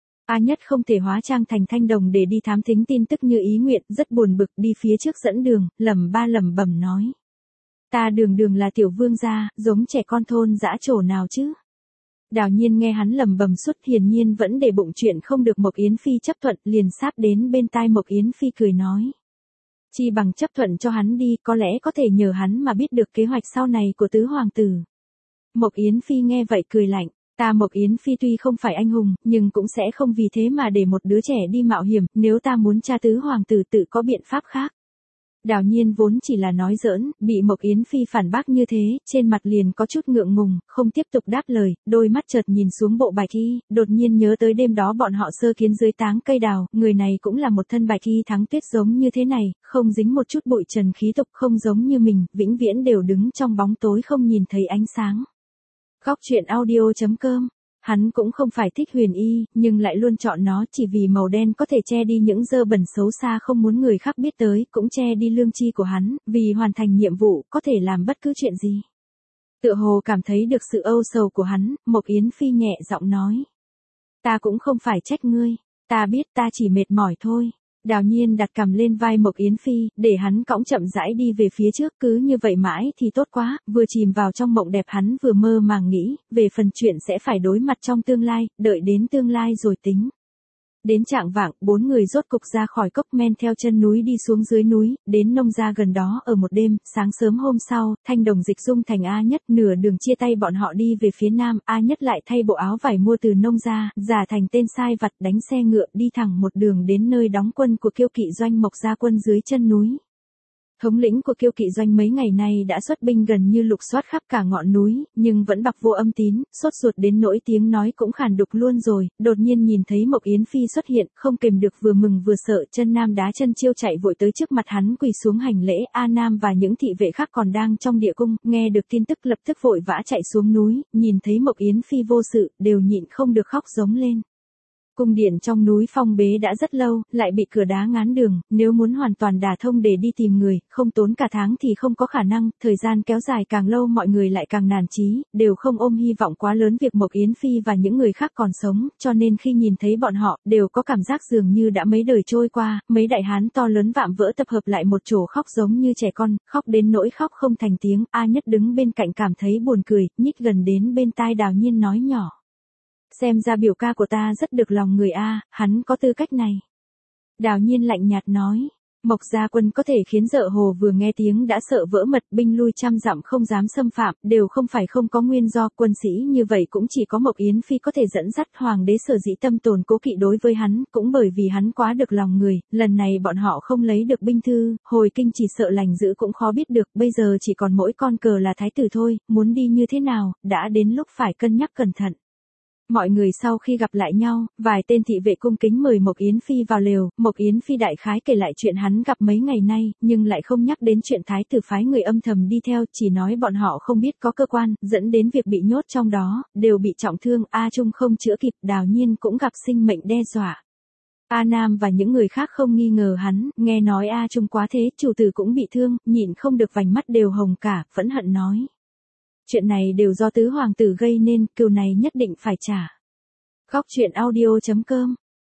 A Nhất không thể hóa trang thành Thanh Đồng để đi thám thính tin tức như ý nguyện, rất buồn bực đi phía trước dẫn đường, lẩm bẩm nói. Ta đường là tiểu vương gia, giống trẻ con thôn dã trổ nào chứ. Đào Nhiên nghe hắn lẩm bẩm suốt hiển nhiên vẫn để bụng chuyện không được Mộc Yến Phi chấp thuận liền sáp đến bên tai Mộc Yến Phi cười nói. Chi bằng chấp thuận cho hắn đi, có lẽ có thể nhờ hắn mà biết được kế hoạch sau này của tứ hoàng tử. Mộc Yến Phi nghe vậy cười lạnh, ta Mộc Yến Phi tuy không phải anh hùng, nhưng cũng sẽ không vì thế mà để một đứa trẻ đi mạo hiểm, nếu ta muốn tra tứ hoàng tử tự có biện pháp khác. Đào Nhiên vốn chỉ là nói giỡn, bị Mộc Yến Phi phản bác như thế, trên mặt liền có chút ngượng ngùng, không tiếp tục đáp lời, đôi mắt chợt nhìn xuống bộ bạch y, đột nhiên nhớ tới đêm đó bọn họ sơ kiến dưới táng cây đào, người này cũng là một thân bạch y thắng tuyết giống như thế này, không dính một chút bụi trần khí tục, không giống như mình, vĩnh viễn đều đứng trong bóng tối không nhìn thấy ánh sáng. Góc truyện audio.com. Hắn cũng không phải thích huyền y, nhưng lại luôn chọn nó chỉ vì màu đen có thể che đi những dơ bẩn xấu xa không muốn người khác biết tới, cũng che đi lương tri của hắn, vì hoàn thành nhiệm vụ, có thể làm bất cứ chuyện gì. Tựa hồ cảm thấy được sự âu sầu của hắn, Mộc Yến Phi nhẹ giọng nói. Ta cũng không phải trách ngươi, ta biết ta chỉ mệt mỏi thôi. Đào Nhiên đặt cằm lên vai Mộc Yến Phi, để hắn cõng chậm rãi đi về phía trước, cứ như vậy mãi thì tốt quá, vừa chìm vào trong mộng đẹp hắn vừa mơ màng nghĩ, về phần chuyện sẽ phải đối mặt trong tương lai, đợi đến tương lai rồi tính. Đến chạng vạng, 4 người rốt cục ra khỏi cốc men theo chân núi đi xuống dưới núi, đến nông gia gần đó ở một đêm, sáng sớm hôm sau, Thanh Đồng dịch dung thành A Nhất, nửa đường chia tay bọn họ đi về phía nam, A Nhất lại thay bộ áo vải mua từ nông gia, giả thành tên sai vặt đánh xe ngựa đi thẳng một đường đến nơi đóng quân của Kiêu Kỵ doanh Mộc Gia Quân dưới chân núi. Thống lĩnh của Kiêu Kỵ doanh mấy ngày nay đã xuất binh gần như lục soát khắp cả ngọn núi, nhưng vẫn bặc vô âm tín, sốt ruột đến nỗi tiếng nói cũng khàn đục luôn rồi, đột nhiên nhìn thấy Mộc Yến Phi xuất hiện, không kềm được vừa mừng vừa sợ, chân nam đá chân chiêu chạy vội tới trước mặt hắn quỳ xuống hành lễ, A Nam và những thị vệ khác còn đang trong địa cung, nghe được tin tức lập tức vội vã chạy xuống núi, nhìn thấy Mộc Yến Phi vô sự, đều nhịn không được khóc giống lên. Cung điện trong núi phong bế đã rất lâu, lại bị cửa đá ngán đường, nếu muốn hoàn toàn đả thông để đi tìm người, không tốn cả tháng thì không có khả năng, thời gian kéo dài càng lâu mọi người lại càng nản chí, đều không ôm hy vọng quá lớn việc Mộc Yến Phi và những người khác còn sống, cho nên khi nhìn thấy bọn họ, đều có cảm giác dường như đã mấy đời trôi qua, mấy đại hán to lớn vạm vỡ tập hợp lại một chỗ khóc giống như trẻ con, khóc đến nỗi khóc không thành tiếng, A Nhất đứng bên cạnh cảm thấy buồn cười, nhích gần đến bên tai Đào Nhiên nói nhỏ. Xem ra biểu ca của ta rất được lòng người A, hắn có tư cách này. Đào Nhiên lạnh nhạt nói, Mộc Gia Quân có thể khiến Dợ Hồ vừa nghe tiếng đã sợ vỡ mật, binh lui trăm dặm không dám xâm phạm, đều không phải không có nguyên do, quân sĩ như vậy cũng chỉ có Mộc Yến Phi có thể dẫn dắt, hoàng đế sở dĩ tâm tồn cố kỵ đối với hắn, cũng bởi vì hắn quá được lòng người, lần này bọn họ không lấy được binh thư, hồi kinh chỉ sợ lành giữ cũng khó biết được, bây giờ chỉ còn mỗi con cờ là thái tử thôi, muốn đi như thế nào, đã đến lúc phải cân nhắc cẩn thận. Mọi người sau khi gặp lại nhau, vài tên thị vệ cung kính mời Mộc Yến Phi vào lều, Mộc Yến Phi đại khái kể lại chuyện hắn gặp mấy ngày nay, nhưng lại không nhắc đến chuyện thái tử phái người âm thầm đi theo, chỉ nói bọn họ không biết có cơ quan, dẫn đến việc bị nhốt trong đó, đều bị trọng thương, A Trung không chữa kịp, Đào Nhiên cũng gặp sinh mệnh đe dọa. A Nam và những người khác không nghi ngờ hắn, nghe nói A Trung quá thế, chủ tử cũng bị thương, nhịn không được vành mắt đều hồng cả, phẫn hận nói. Chuyện này đều do tứ hoàng tử gây nên, cừu này nhất định phải trả. Góc truyện audio.com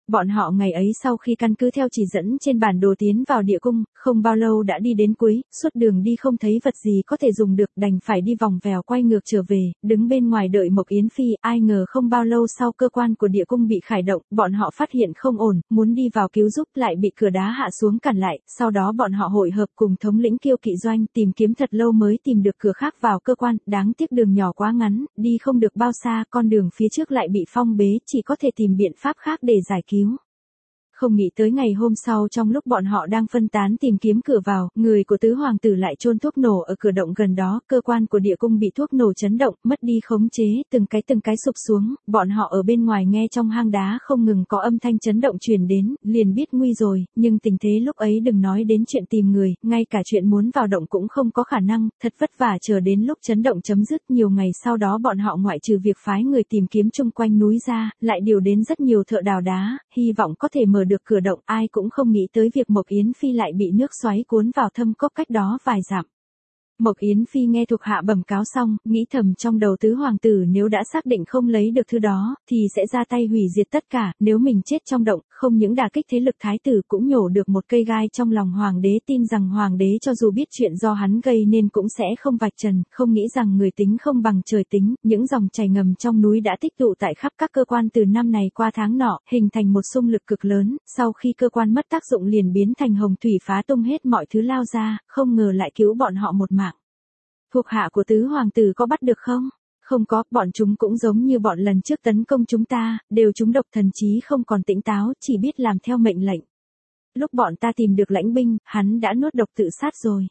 Bọn họ ngày ấy sau khi căn cứ theo chỉ dẫn trên bản đồ tiến vào địa cung, không bao lâu đã đi đến cuối, suốt đường đi không thấy vật gì có thể dùng được, đành phải đi vòng vèo quay ngược trở về, đứng bên ngoài đợi Mộc Yến Phi, ai ngờ không bao lâu sau cơ quan của địa cung bị khởi động, bọn họ phát hiện không ổn, muốn đi vào cứu giúp lại bị cửa đá hạ xuống cản lại, sau đó bọn họ hội hợp cùng thống lĩnh Kiêu Kỵ Doanh tìm kiếm thật lâu mới tìm được cửa khác vào cơ quan, đáng tiếc đường nhỏ quá ngắn, đi không được bao xa, con đường phía trước lại bị phong bế, chỉ có thể tìm biện pháp khác để giải cứu. Không nghĩ tới ngày hôm sau trong lúc bọn họ đang phân tán tìm kiếm cửa vào, người của tứ hoàng tử lại chôn thuốc nổ ở cửa động gần đó, cơ quan của địa cung bị thuốc nổ chấn động, mất đi khống chế, từng cái sụp xuống, bọn họ ở bên ngoài nghe trong hang đá không ngừng có âm thanh chấn động truyền đến, liền biết nguy rồi, nhưng tình thế lúc ấy đừng nói đến chuyện tìm người, ngay cả chuyện muốn vào động cũng không có khả năng, thật vất vả chờ đến lúc chấn động chấm dứt, nhiều ngày sau đó bọn họ ngoại trừ việc phái người tìm kiếm chung quanh núi ra, lại điều đến rất nhiều thợ đào đá, hy vọng có thể mở được cửa động, ai cũng không nghĩ tới việc Mộc Yến Phi lại bị nước xoáy cuốn vào thâm cốc cách đó vài dặm. Mộc Yến Phi nghe thuộc hạ bẩm cáo xong, nghĩ thầm trong đầu tứ hoàng tử nếu đã xác định không lấy được thứ đó, thì sẽ ra tay hủy diệt tất cả, nếu mình chết trong động, không những đả kích thế lực thái tử cũng nhổ được một cây gai trong lòng hoàng đế, tin rằng hoàng đế cho dù biết chuyện do hắn gây nên cũng sẽ không vạch trần, không nghĩ rằng người tính không bằng trời tính, những dòng chảy ngầm trong núi đã tích tụ tại khắp các cơ quan từ năm này qua tháng nọ, hình thành một xung lực cực lớn, sau khi cơ quan mất tác dụng liền biến thành hồng thủy phá tung hết mọi thứ lao ra, không ngờ lại cứu bọn họ một mạng. Thuộc hạ của tứ hoàng tử có bắt được không? Không có, bọn chúng cũng giống như bọn lần trước tấn công chúng ta, đều trúng độc, thần trí không còn tỉnh táo, chỉ biết làm theo mệnh lệnh. Lúc bọn ta tìm được lãnh binh, hắn đã nuốt độc tự sát rồi.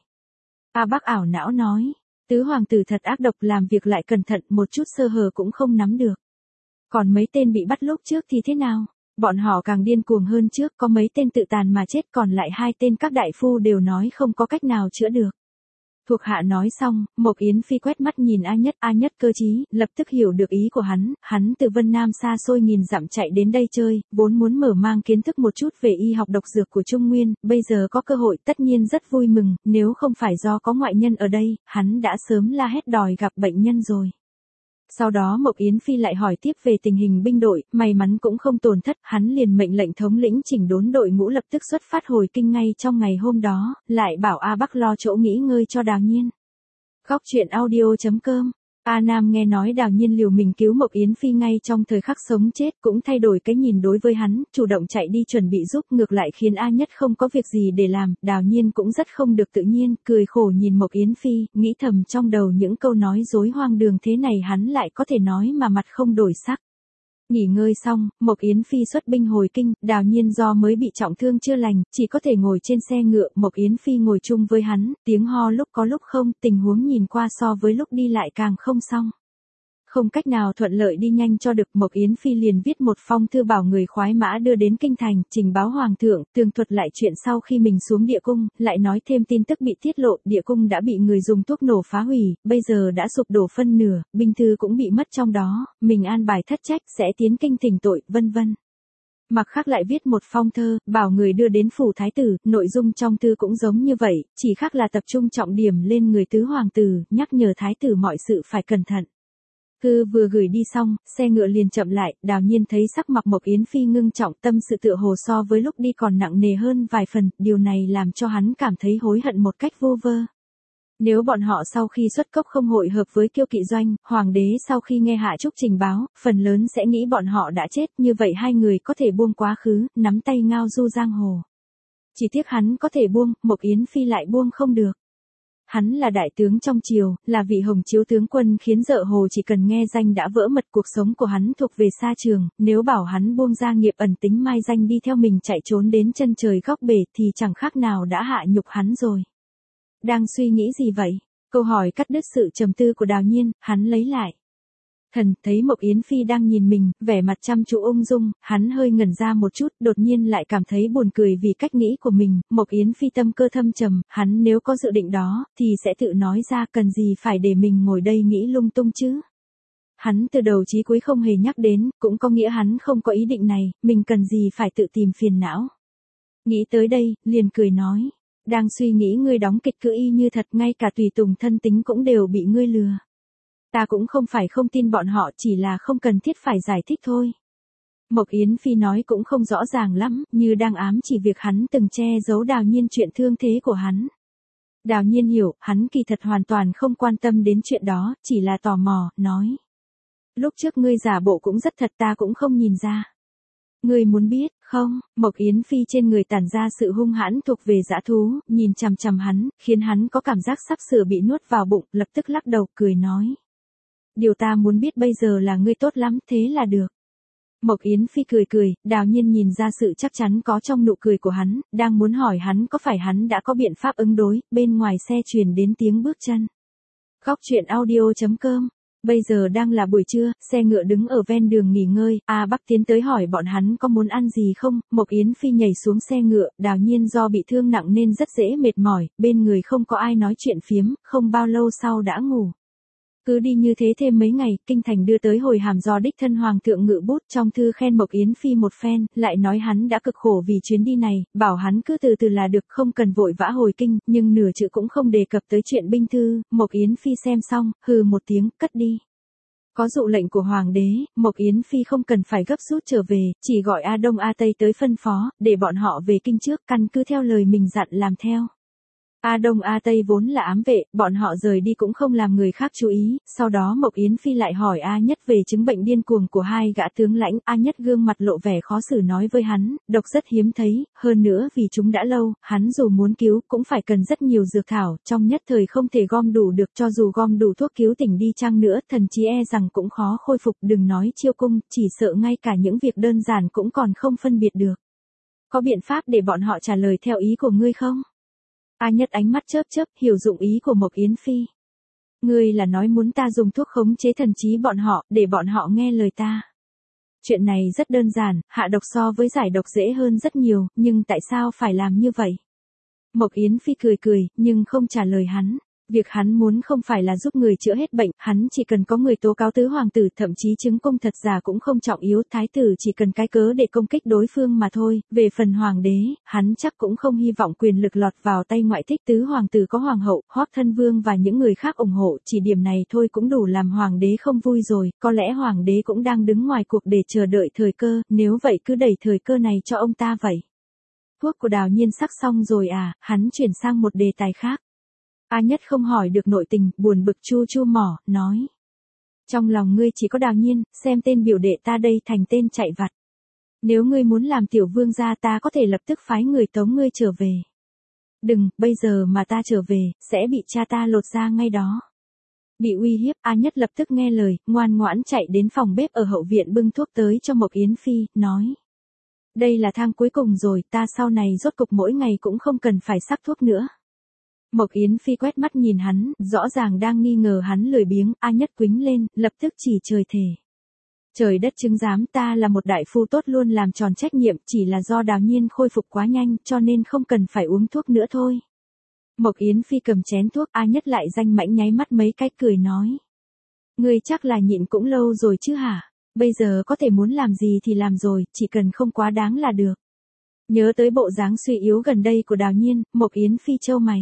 A Bắc ảo não nói, tứ hoàng tử thật ác độc, làm việc lại cẩn thận, một chút sơ hở cũng không nắm được. Còn mấy tên bị bắt lúc trước thì thế nào? Bọn họ càng điên cuồng hơn trước, có mấy tên tự tàn mà chết, còn lại 2 tên các đại phu đều nói không có cách nào chữa được. Thuộc hạ nói xong, Mộc Yến Phi quét mắt nhìn A Nhất cơ trí, lập tức hiểu được ý của hắn từ Vân Nam xa xôi nghìn dặm chạy đến đây chơi, vốn muốn mở mang kiến thức một chút về y học độc dược của Trung Nguyên, bây giờ có cơ hội tất nhiên rất vui mừng, nếu không phải do có ngoại nhân ở đây, hắn đã sớm la hét đòi gặp bệnh nhân rồi. Sau đó Mộc Yến Phi lại hỏi tiếp về tình hình binh đội, may mắn cũng không tổn thất, hắn liền mệnh lệnh thống lĩnh chỉnh đốn đội ngũ lập tức xuất phát hồi kinh ngay trong ngày hôm đó, lại bảo A Bắc lo chỗ nghỉ ngơi cho Đào Nhiên. Góc truyện audio.com. A Nam nghe nói Đào Nhiên liều mình cứu Mộc Yến Phi ngay trong thời khắc sống chết cũng thay đổi cái nhìn đối với hắn, chủ động chạy đi chuẩn bị giúp, ngược lại khiến A Nhất không có việc gì để làm, Đào Nhiên cũng rất không được tự nhiên, cười khổ nhìn Mộc Yến Phi, nghĩ thầm trong đầu những câu nói dối hoang đường thế này hắn lại có thể nói mà mặt không đổi sắc. Nghỉ ngơi xong, Mộc Yến Phi xuất binh hồi kinh, Đào Nhiên do mới bị trọng thương chưa lành, chỉ có thể ngồi trên xe ngựa, Mộc Yến Phi ngồi chung với hắn, tiếng ho lúc có lúc không, tình huống nhìn qua so với lúc đi lại càng không xong. Không cách nào thuận lợi đi nhanh cho được, Mộc Yến Phi liền viết một phong thư bảo người khoái mã đưa đến kinh thành, trình báo hoàng thượng, tường thuật lại chuyện sau khi mình xuống địa cung, lại nói thêm tin tức bị tiết lộ, địa cung đã bị người dùng thuốc nổ phá hủy, bây giờ đã sụp đổ phân nửa, binh thư cũng bị mất trong đó, mình an bài thất trách, sẽ tiến kinh thỉnh tội, vân vân. Mặc khác lại viết một phong thơ, bảo người đưa đến phủ thái tử, nội dung trong thư cũng giống như vậy, chỉ khác là tập trung trọng điểm lên người tứ hoàng tử, nhắc nhở thái tử mọi sự phải cẩn thận. Thư vừa gửi đi xong, xe ngựa liền chậm lại, Đào Nhiên thấy sắc mặt Mộc Yến Phi ngưng trọng, tâm sự tựa hồ so với lúc đi còn nặng nề hơn vài phần, điều này làm cho hắn cảm thấy hối hận một cách vô vơ. Nếu bọn họ sau khi xuất cốc không hội hợp với Kiêu Kỵ Doanh, hoàng đế sau khi nghe Hạ Trúc trình báo, phần lớn sẽ nghĩ bọn họ đã chết, như vậy 2 người có thể buông quá khứ, nắm tay ngao du giang hồ. Chỉ tiếc hắn có thể buông, Mộc Yến Phi lại buông không được. Hắn là đại tướng trong triều, là vị hồng chiếu tướng quân khiến Dợ Hồ chỉ cần nghe danh đã vỡ mật, cuộc sống của hắn thuộc về xa trường, nếu bảo hắn buông gia nghiệp ẩn tính mai danh đi theo mình chạy trốn đến chân trời góc bể thì chẳng khác nào đã hạ nhục hắn rồi. Đang suy nghĩ gì vậy? Câu hỏi cắt đứt sự trầm tư của Đào Nhiên, hắn lấy lại. Thần, thấy Mộc Yến Phi đang nhìn mình, vẻ mặt chăm chú ung dung, hắn hơi ngẩn ra một chút, đột nhiên lại cảm thấy buồn cười vì cách nghĩ của mình, Mộc Yến Phi tâm cơ thâm trầm, hắn nếu có dự định đó, thì sẽ tự nói ra, cần gì phải để mình ngồi đây nghĩ lung tung chứ. Hắn từ đầu chí cuối không hề nhắc đến, cũng có nghĩa hắn không có ý định này, mình cần gì phải tự tìm phiền não. Nghĩ tới đây, liền cười nói, đang suy nghĩ ngươi đóng kịch cứ y như thật, ngay cả tùy tùng thân tính cũng đều bị ngươi lừa. Ta cũng không phải không tin bọn họ, chỉ là không cần thiết phải giải thích thôi. Mộc Yến Phi nói cũng không rõ ràng lắm, như đang ám chỉ việc hắn từng che giấu Đào Nhiên chuyện thương thế của hắn. Đào Nhiên hiểu, hắn kỳ thật hoàn toàn không quan tâm đến chuyện đó, chỉ là tò mò, nói. Lúc trước ngươi giả bộ cũng rất thật, ta cũng không nhìn ra. Ngươi muốn biết, không? Mộc Yến Phi trên người tản ra sự hung hãn thuộc về dã thú, nhìn chằm chằm hắn, khiến hắn có cảm giác sắp sửa bị nuốt vào bụng, lập tức lắc đầu, cười nói. Điều ta muốn biết bây giờ là ngươi tốt lắm, thế là được. Mộc Yến Phi cười cười, Đào Nhiên nhìn ra sự chắc chắn có trong nụ cười của hắn, đang muốn hỏi hắn có phải hắn đã có biện pháp ứng đối, bên ngoài xe truyền đến tiếng bước chân. Góc truyện audio.com. Bây giờ đang là buổi trưa, xe ngựa đứng ở ven đường nghỉ ngơi, A Bắc tiến tới hỏi bọn hắn có muốn ăn gì không, Mộc Yến Phi nhảy xuống xe ngựa, Đào Nhiên do bị thương nặng nên rất dễ mệt mỏi, bên người không có ai nói chuyện phiếm, không bao lâu sau đã ngủ. Cứ đi như thế thêm mấy ngày, kinh thành đưa tới hồi hàm do đích thân hoàng thượng ngự bút, trong thư khen Mộc Yến Phi một phen, lại nói hắn đã cực khổ vì chuyến đi này, bảo hắn cứ từ từ là được, không cần vội vã hồi kinh, nhưng nửa chữ cũng không đề cập tới chuyện binh thư. Mộc Yến Phi xem xong, hừ một tiếng, cất đi. Có dụ lệnh của hoàng đế, Mộc Yến Phi không cần phải gấp rút trở về, chỉ gọi A Đông A Tây tới phân phó, để bọn họ về kinh trước, căn cứ theo lời mình dặn làm theo. A Đông A Tây vốn là ám vệ, bọn họ rời đi cũng không làm người khác chú ý, sau đó Mộc Yến Phi lại hỏi A Nhất về chứng bệnh điên cuồng của hai gã tướng lãnh, A Nhất gương mặt lộ vẻ khó xử nói với hắn, độc rất hiếm thấy, hơn nữa vì chúng đã lâu, hắn dù muốn cứu cũng phải cần rất nhiều dược thảo, trong nhất thời không thể gom đủ được, cho dù gom đủ thuốc cứu tỉnh đi chăng nữa, thần chí e rằng cũng khó khôi phục, đừng nói chiêu cung, chỉ sợ ngay cả những việc đơn giản cũng còn không phân biệt được. Có biện pháp để bọn họ trả lời theo ý của ngươi không? A Nhất ánh mắt chớp chớp, hiểu dụng ý của Mộc Yến Phi. Ngươi là nói muốn ta dùng thuốc khống chế thần trí bọn họ, để bọn họ nghe lời ta. Chuyện này rất đơn giản, hạ độc so với giải độc dễ hơn rất nhiều, nhưng tại sao phải làm như vậy? Mộc Yến Phi cười cười, nhưng không trả lời hắn. Việc hắn muốn không phải là giúp người chữa hết bệnh, hắn chỉ cần có người tố cáo tứ hoàng tử, thậm chí chứng cung thật giả cũng không trọng yếu, thái tử chỉ cần cái cớ để công kích đối phương mà thôi. Về phần hoàng đế, hắn chắc cũng không hy vọng quyền lực lọt vào tay ngoại thích, tứ hoàng tử có hoàng hậu, Hoắc thân vương và những người khác ủng hộ, chỉ điểm này thôi cũng đủ làm hoàng đế không vui rồi, có lẽ hoàng đế cũng đang đứng ngoài cuộc để chờ đợi thời cơ, nếu vậy cứ đẩy thời cơ này cho ông ta vậy. Thuốc của Đào Nhiên sắc xong rồi à, hắn chuyển sang một đề tài khác. A Nhất không hỏi được nội tình, buồn bực chu chu mỏ, nói. Trong lòng ngươi chỉ có Đào Nhiên, xem tên biểu đệ ta đây thành tên chạy vặt. Nếu ngươi muốn làm tiểu vương gia ta có thể lập tức phái người tống ngươi trở về. Đừng, bây giờ mà ta trở về, sẽ bị cha ta lột ra ngay đó. Bị uy hiếp, A Nhất lập tức nghe lời, ngoan ngoãn chạy đến phòng bếp ở hậu viện bưng thuốc tới cho Mộc Yến Phi, nói. Đây là thang cuối cùng rồi, ta sau này rốt cục mỗi ngày cũng không cần phải sắc thuốc nữa. Mộc Yến Phi quét mắt nhìn hắn, rõ ràng đang nghi ngờ hắn lười biếng, A Nhất quính lên, lập tức chỉ trời thề. Trời đất chứng giám, ta là một đại phu tốt luôn làm tròn trách nhiệm, chỉ là do Đào Nhiên khôi phục quá nhanh, cho nên không cần phải uống thuốc nữa thôi. Mộc Yến Phi cầm chén thuốc, A Nhất lại danh mãnh nháy mắt mấy cái cười nói. Ngươi chắc là nhịn cũng lâu rồi chứ hả? Bây giờ có thể muốn làm gì thì làm rồi, chỉ cần không quá đáng là được. Nhớ tới bộ dáng suy yếu gần đây của Đào Nhiên, Mộc Yến Phi chau mày.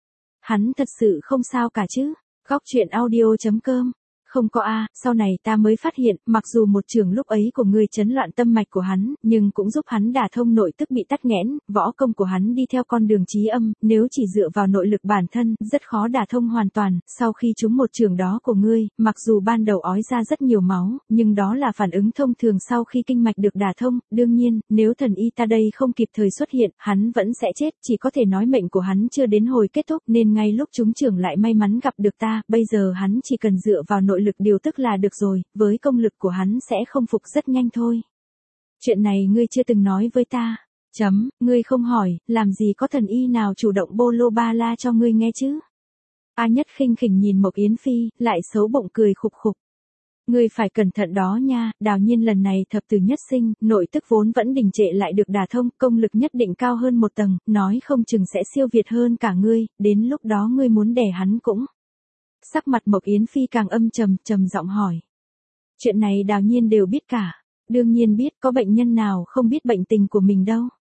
Hắn thật sự không sao cả chứ? Góc truyện audio.com. Không có a, sau này ta mới phát hiện, mặc dù một trường lúc ấy của ngươi chấn loạn tâm mạch của hắn, nhưng cũng giúp hắn đả thông nội tức bị tắc nghẽn, võ công của hắn đi theo con đường trí âm, nếu chỉ dựa vào nội lực bản thân, rất khó đả thông hoàn toàn, sau khi trúng một trường đó của ngươi, mặc dù ban đầu ói ra rất nhiều máu, nhưng đó là phản ứng thông thường sau khi kinh mạch được đả thông, đương nhiên, nếu thần y ta đây không kịp thời xuất hiện, hắn vẫn sẽ chết, chỉ có thể nói mệnh của hắn chưa đến hồi kết thúc, nên ngay lúc trúng trường lại may mắn gặp được ta, bây giờ hắn chỉ cần dựa vào nội lực điều tức là được rồi, với công lực của hắn sẽ không phục rất nhanh thôi. Chuyện này ngươi chưa từng nói với ta. Ngươi không hỏi, làm gì có thần y nào chủ động bô lô ba la cho ngươi nghe chứ? A Nhất khinh khỉnh nhìn Mộc Yến Phi, lại xấu bụng cười khục khục. Ngươi phải cẩn thận đó nha, Đào Nhiên lần này thập tử nhất sinh, nội tức vốn vẫn đình trệ lại được đả thông, công lực nhất định cao hơn một tầng, nói không chừng sẽ siêu việt hơn cả ngươi, đến lúc đó ngươi muốn đẻ hắn cũng. Sắc mặt Mộc Yến Phi càng âm trầm, trầm giọng hỏi. Chuyện này Đào Nhiên đều biết cả. Đương nhiên biết, có bệnh nhân nào không biết bệnh tình của mình đâu.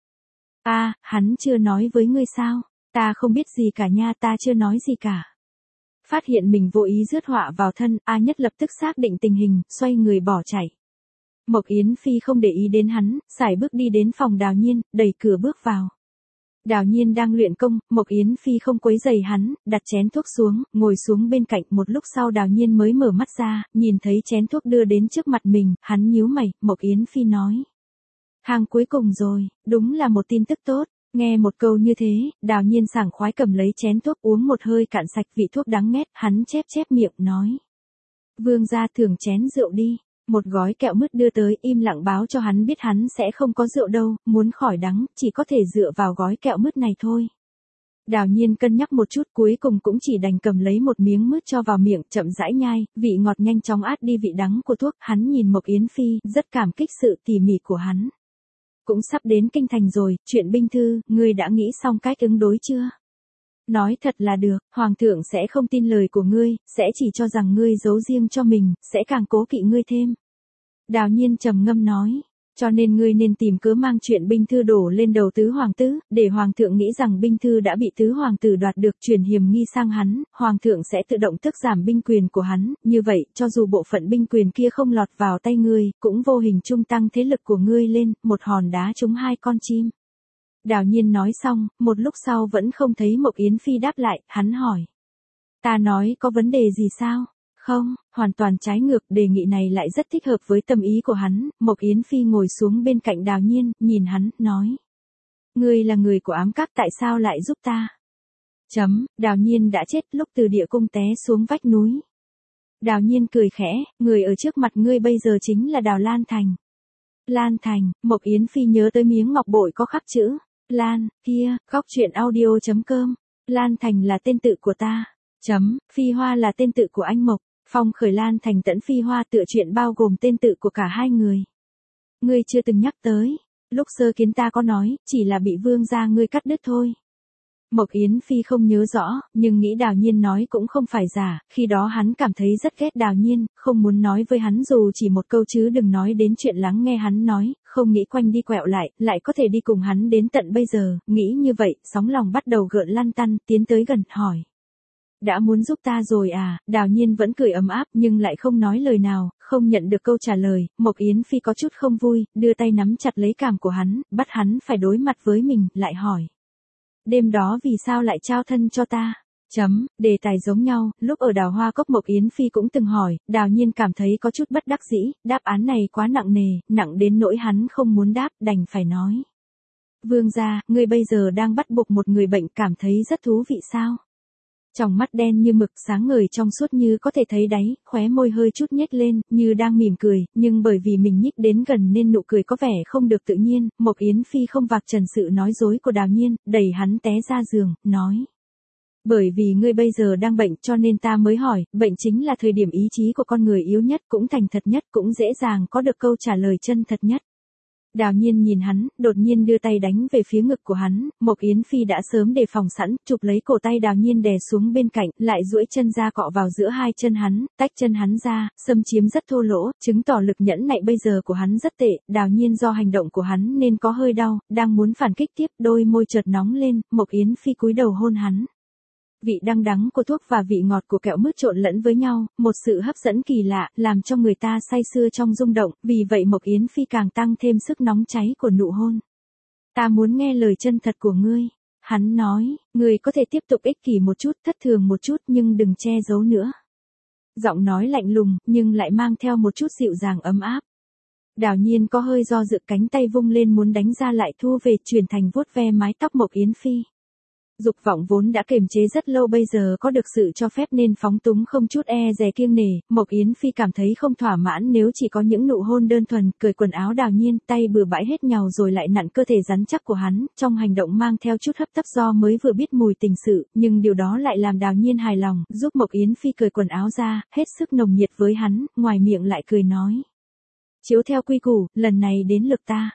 A, hắn chưa nói với ngươi sao? Ta không biết gì cả nha, ta chưa nói gì cả. Phát hiện mình vô ý rước họa vào thân, A Nhất lập tức xác định tình hình, xoay người bỏ chạy. Mộc Yến Phi không để ý đến hắn, sải bước đi đến phòng Đào Nhiên, đẩy cửa bước vào. Đào Nhiên đang luyện công, Mộc Yến Phi không quấy rầy hắn, đặt chén thuốc xuống, ngồi xuống bên cạnh. Một lúc sau Đào Nhiên mới mở mắt ra, nhìn thấy chén thuốc đưa đến trước mặt mình, hắn nhíu mày. Mộc Yến Phi nói: hàng cuối cùng rồi, đúng là một tin tức tốt. Nghe một câu như thế, Đào Nhiên sảng khoái cầm lấy chén thuốc uống một hơi cạn sạch, vị thuốc đắng ngắt, hắn chép chép miệng nói: vương gia thưởng chén rượu đi. Một gói kẹo mứt đưa tới, im lặng báo cho hắn biết hắn sẽ không có rượu đâu, muốn khỏi đắng, chỉ có thể dựa vào gói kẹo mứt này thôi. Đào Nhiên cân nhắc một chút, cuối cùng cũng chỉ đành cầm lấy một miếng mứt cho vào miệng, chậm rãi nhai, vị ngọt nhanh chóng át đi vị đắng của thuốc. Hắn nhìn Mộc Yến Phi, rất cảm kích sự tỉ mỉ của hắn. Cũng sắp đến kinh thành rồi, chuyện binh thư, ngươi đã nghĩ xong cách ứng đối chưa? Nói thật là được, hoàng thượng sẽ không tin lời của ngươi, sẽ chỉ cho rằng ngươi giấu riêng cho mình, sẽ càng cố kỵ ngươi thêm. Đào Nhiên trầm ngâm nói, cho nên ngươi nên tìm cớ mang chuyện binh thư đổ lên đầu tứ hoàng tử, để hoàng thượng nghĩ rằng binh thư đã bị tứ hoàng tử đoạt được, chuyển hiểm nghi sang hắn, hoàng thượng sẽ tự động tước giảm binh quyền của hắn, như vậy, cho dù bộ phận binh quyền kia không lọt vào tay ngươi, cũng vô hình trung tăng thế lực của ngươi lên, một hòn đá trúng hai con chim. Đào Nhiên nói xong, một lúc sau vẫn không thấy Mộc Yến Phi đáp lại, hắn hỏi. Ta nói có vấn đề gì sao? Không, hoàn toàn trái ngược, đề nghị này lại rất thích hợp với tâm ý của hắn. Mộc Yến Phi ngồi xuống bên cạnh Đào Nhiên, nhìn hắn, nói. Ngươi là người của ám các, tại sao lại giúp ta? Đào Nhiên đã chết lúc từ địa cung té xuống vách núi. Đào Nhiên cười khẽ, người ở trước mặt ngươi bây giờ chính là Đào Lan Thành. Lan Thành, Mộc Yến Phi nhớ tới miếng ngọc bội có khắc chữ Lan, kia, góc chuyện audio.com. Lan Thành là tên tự của ta. Phi Hoa là tên tự của anh Mộc. Phong khởi Lan Thành tẫn Phi Hoa, tựa chuyện bao gồm tên tự của cả hai người. Ngươi chưa từng nhắc tới. Lúc sơ kiến ta có nói, chỉ là bị vương gia ngươi cắt đứt thôi. Mộc Yến Phi không nhớ rõ, nhưng nghĩ Đào Nhiên nói cũng không phải giả, khi đó hắn cảm thấy rất ghét Đào Nhiên, không muốn nói với hắn dù chỉ một câu chứ đừng nói đến chuyện lắng nghe hắn nói, không nghĩ quanh đi quẹo lại có thể đi cùng hắn đến tận bây giờ, nghĩ như vậy, sóng lòng bắt đầu gợn lăn tăn, tiến tới gần, hỏi. Đã muốn giúp ta rồi à? Đào Nhiên vẫn cười ấm áp nhưng lại không nói lời nào, không nhận được câu trả lời. Mộc Yến Phi có chút không vui, đưa tay nắm chặt lấy cằm của hắn, bắt hắn phải đối mặt với mình, lại hỏi. Đêm đó vì sao lại trao thân cho ta? Đề tài giống nhau, lúc ở Đào Hoa Cốc Mộc Yến Phi cũng từng hỏi, Đào Nhiên cảm thấy có chút bất đắc dĩ, đáp án này quá nặng nề, nặng đến nỗi hắn không muốn đáp, đành phải nói. Vương gia, ngươi bây giờ đang bắt buộc một người bệnh, cảm thấy rất thú vị sao? Tròng mắt đen như mực, sáng ngời trong suốt như có thể thấy đáy, khóe môi hơi chút nhếch lên, như đang mỉm cười, nhưng bởi vì mình nhích đến gần nên nụ cười có vẻ không được tự nhiên. Mộc Yến Phi không vạch trần sự nói dối của Đào Nhiên, đẩy hắn té ra giường, nói. Bởi vì ngươi bây giờ đang bệnh cho nên ta mới hỏi, bệnh chính là thời điểm ý chí của con người yếu nhất, cũng thành thật nhất, cũng dễ dàng có được câu trả lời chân thật nhất. Đào Nhiên nhìn hắn, đột nhiên đưa tay đánh về phía ngực của hắn, Mộc Yến Phi đã sớm đề phòng sẵn, chụp lấy cổ tay Đào Nhiên đè xuống bên cạnh, lại duỗi chân ra cọ vào giữa hai chân hắn, tách chân hắn ra, xâm chiếm rất thô lỗ, chứng tỏ lực nhẫn nại bây giờ của hắn rất tệ. Đào Nhiên do hành động của hắn nên có hơi đau, đang muốn phản kích tiếp, đôi môi chợt nóng lên, Mộc Yến Phi cúi đầu hôn hắn. Vị đắng đắng của thuốc và vị ngọt của kẹo mứt trộn lẫn với nhau, một sự hấp dẫn kỳ lạ, làm cho người ta say sưa trong rung động, vì vậy Mộc Yến Phi càng tăng thêm sức nóng cháy của nụ hôn. Ta muốn nghe lời chân thật của ngươi. Hắn nói, ngươi có thể tiếp tục ích kỷ một chút, thất thường một chút nhưng đừng che giấu nữa. Giọng nói lạnh lùng, nhưng lại mang theo một chút dịu dàng ấm áp. Đào Nhiên có hơi do dự, cánh tay vung lên muốn đánh ra lại thu về, chuyển thành vuốt ve mái tóc Mộc Yến Phi. Dục vọng vốn đã kiềm chế rất lâu bây giờ có được sự cho phép nên phóng túng không chút e dè kiêng nể. Mộc Yến Phi cảm thấy không thỏa mãn nếu chỉ có những nụ hôn đơn thuần, cởi quần áo Đào Nhiên, tay bừa bãi hết nhàu rồi lại nặn cơ thể rắn chắc của hắn, trong hành động mang theo chút hấp tấp do mới vừa biết mùi tình sự, nhưng điều đó lại làm Đào Nhiên hài lòng, giúp Mộc Yến Phi cởi quần áo ra, hết sức nồng nhiệt với hắn, ngoài miệng lại cười nói. Chiếu theo quy củ, lần này đến lượt ta.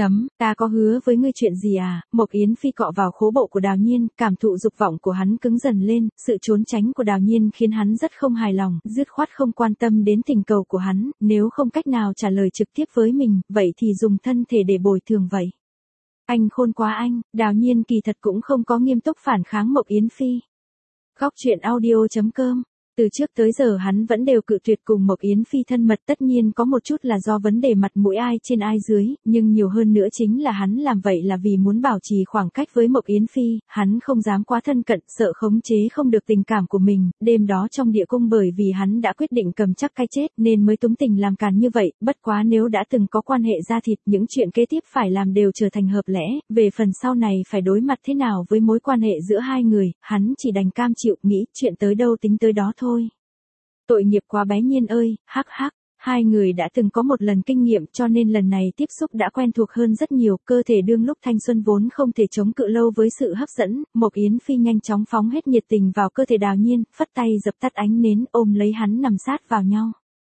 Ta có hứa với ngươi chuyện gì à? Mộc Yến Phi cọ vào khố bộ của Đào Nhiên, cảm thụ dục vọng của hắn cứng dần lên, sự trốn tránh của Đào Nhiên khiến hắn rất không hài lòng, dứt khoát không quan tâm đến tình cầu của hắn, nếu không cách nào trả lời trực tiếp với mình, vậy thì dùng thân thể để bồi thường vậy. Anh khôn quá anh, Đào Nhiên kỳ thật cũng không có nghiêm túc phản kháng Mộc Yến Phi. Góc chuyện audio.com Từ trước tới giờ hắn vẫn đều cự tuyệt cùng Mộc Yến Phi thân mật, tất nhiên có một chút là do vấn đề mặt mũi ai trên ai dưới, nhưng nhiều hơn nữa chính là hắn làm vậy là vì muốn bảo trì khoảng cách với Mộc Yến Phi, hắn không dám quá thân cận, sợ khống chế không được tình cảm của mình, đêm đó trong địa cung bởi vì hắn đã quyết định cầm chắc cái chết nên mới túng tình làm càn như vậy, bất quá nếu đã từng có quan hệ da thịt, những chuyện kế tiếp phải làm đều trở thành hợp lẽ, về phần sau này phải đối mặt thế nào với mối quan hệ giữa hai người, hắn chỉ đành cam chịu, nghĩ chuyện tới đâu tính tới đó thôi. Tội nghiệp quá bé Nhiên ơi, hắc hắc. Hai người đã từng có một lần kinh nghiệm cho nên lần này tiếp xúc đã quen thuộc hơn rất nhiều, cơ thể đương lúc thanh xuân vốn không thể chống cự lâu với sự hấp dẫn, Mộc Yến Phi nhanh chóng phóng hết nhiệt tình vào cơ thể Đào Nhiên, phất tay dập tắt ánh nến, ôm lấy hắn nằm sát vào nhau.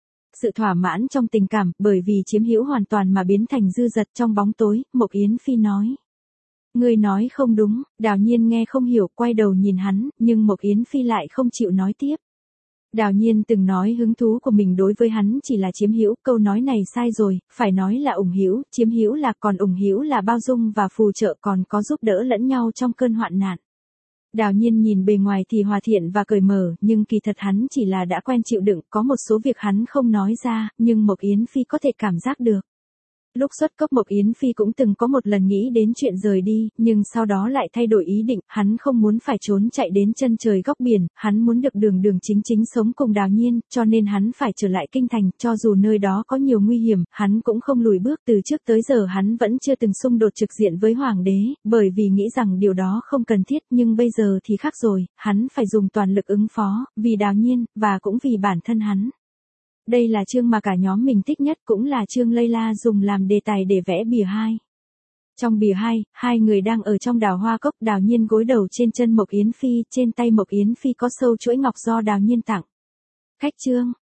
Sự thỏa mãn trong tình cảm, bởi vì chiếm hữu hoàn toàn mà biến thành dư dật trong bóng tối, Mộc Yến Phi nói. Ngươi nói không đúng, Đào Nhiên nghe không hiểu, quay đầu nhìn hắn, nhưng Mộc Yến Phi lại không chịu nói tiếp. Đào Nhiên từng nói hứng thú của mình đối với hắn chỉ là chiếm hữu, câu nói này sai rồi, phải nói là ủng hữu, chiếm hữu là còn ủng hữu là bao dung và phù trợ, còn có giúp đỡ lẫn nhau trong cơn hoạn nạn. Đào Nhiên nhìn bề ngoài thì hòa thiện và cởi mở, nhưng kỳ thật hắn chỉ là đã quen chịu đựng, có một số việc hắn không nói ra, nhưng Mộc Yến Phi có thể cảm giác được. Lúc xuất cốc Mộc Yến Phi cũng từng có một lần nghĩ đến chuyện rời đi, nhưng sau đó lại thay đổi ý định, hắn không muốn phải trốn chạy đến chân trời góc biển, hắn muốn được đường đường chính chính sống cùng Đào Nhiên, cho nên hắn phải trở lại kinh thành, cho dù nơi đó có nhiều nguy hiểm, hắn cũng không lùi bước. Từ trước tới giờ hắn vẫn chưa từng xung đột trực diện với hoàng đế, bởi vì nghĩ rằng điều đó không cần thiết, nhưng bây giờ thì khác rồi, hắn phải dùng toàn lực ứng phó, vì Đào Nhiên, và cũng vì bản thân hắn. Đây là chương mà cả nhóm mình thích nhất, cũng là chương Layla dùng làm đề tài để vẽ bìa 2. Trong bìa 2, hai người đang ở trong đào hoa cốc, Đào Nhiên gối đầu trên chân Mộc Yến Phi, trên tay Mộc Yến Phi có sâu chuỗi ngọc do Đào Nhiên tặng. Khách chương,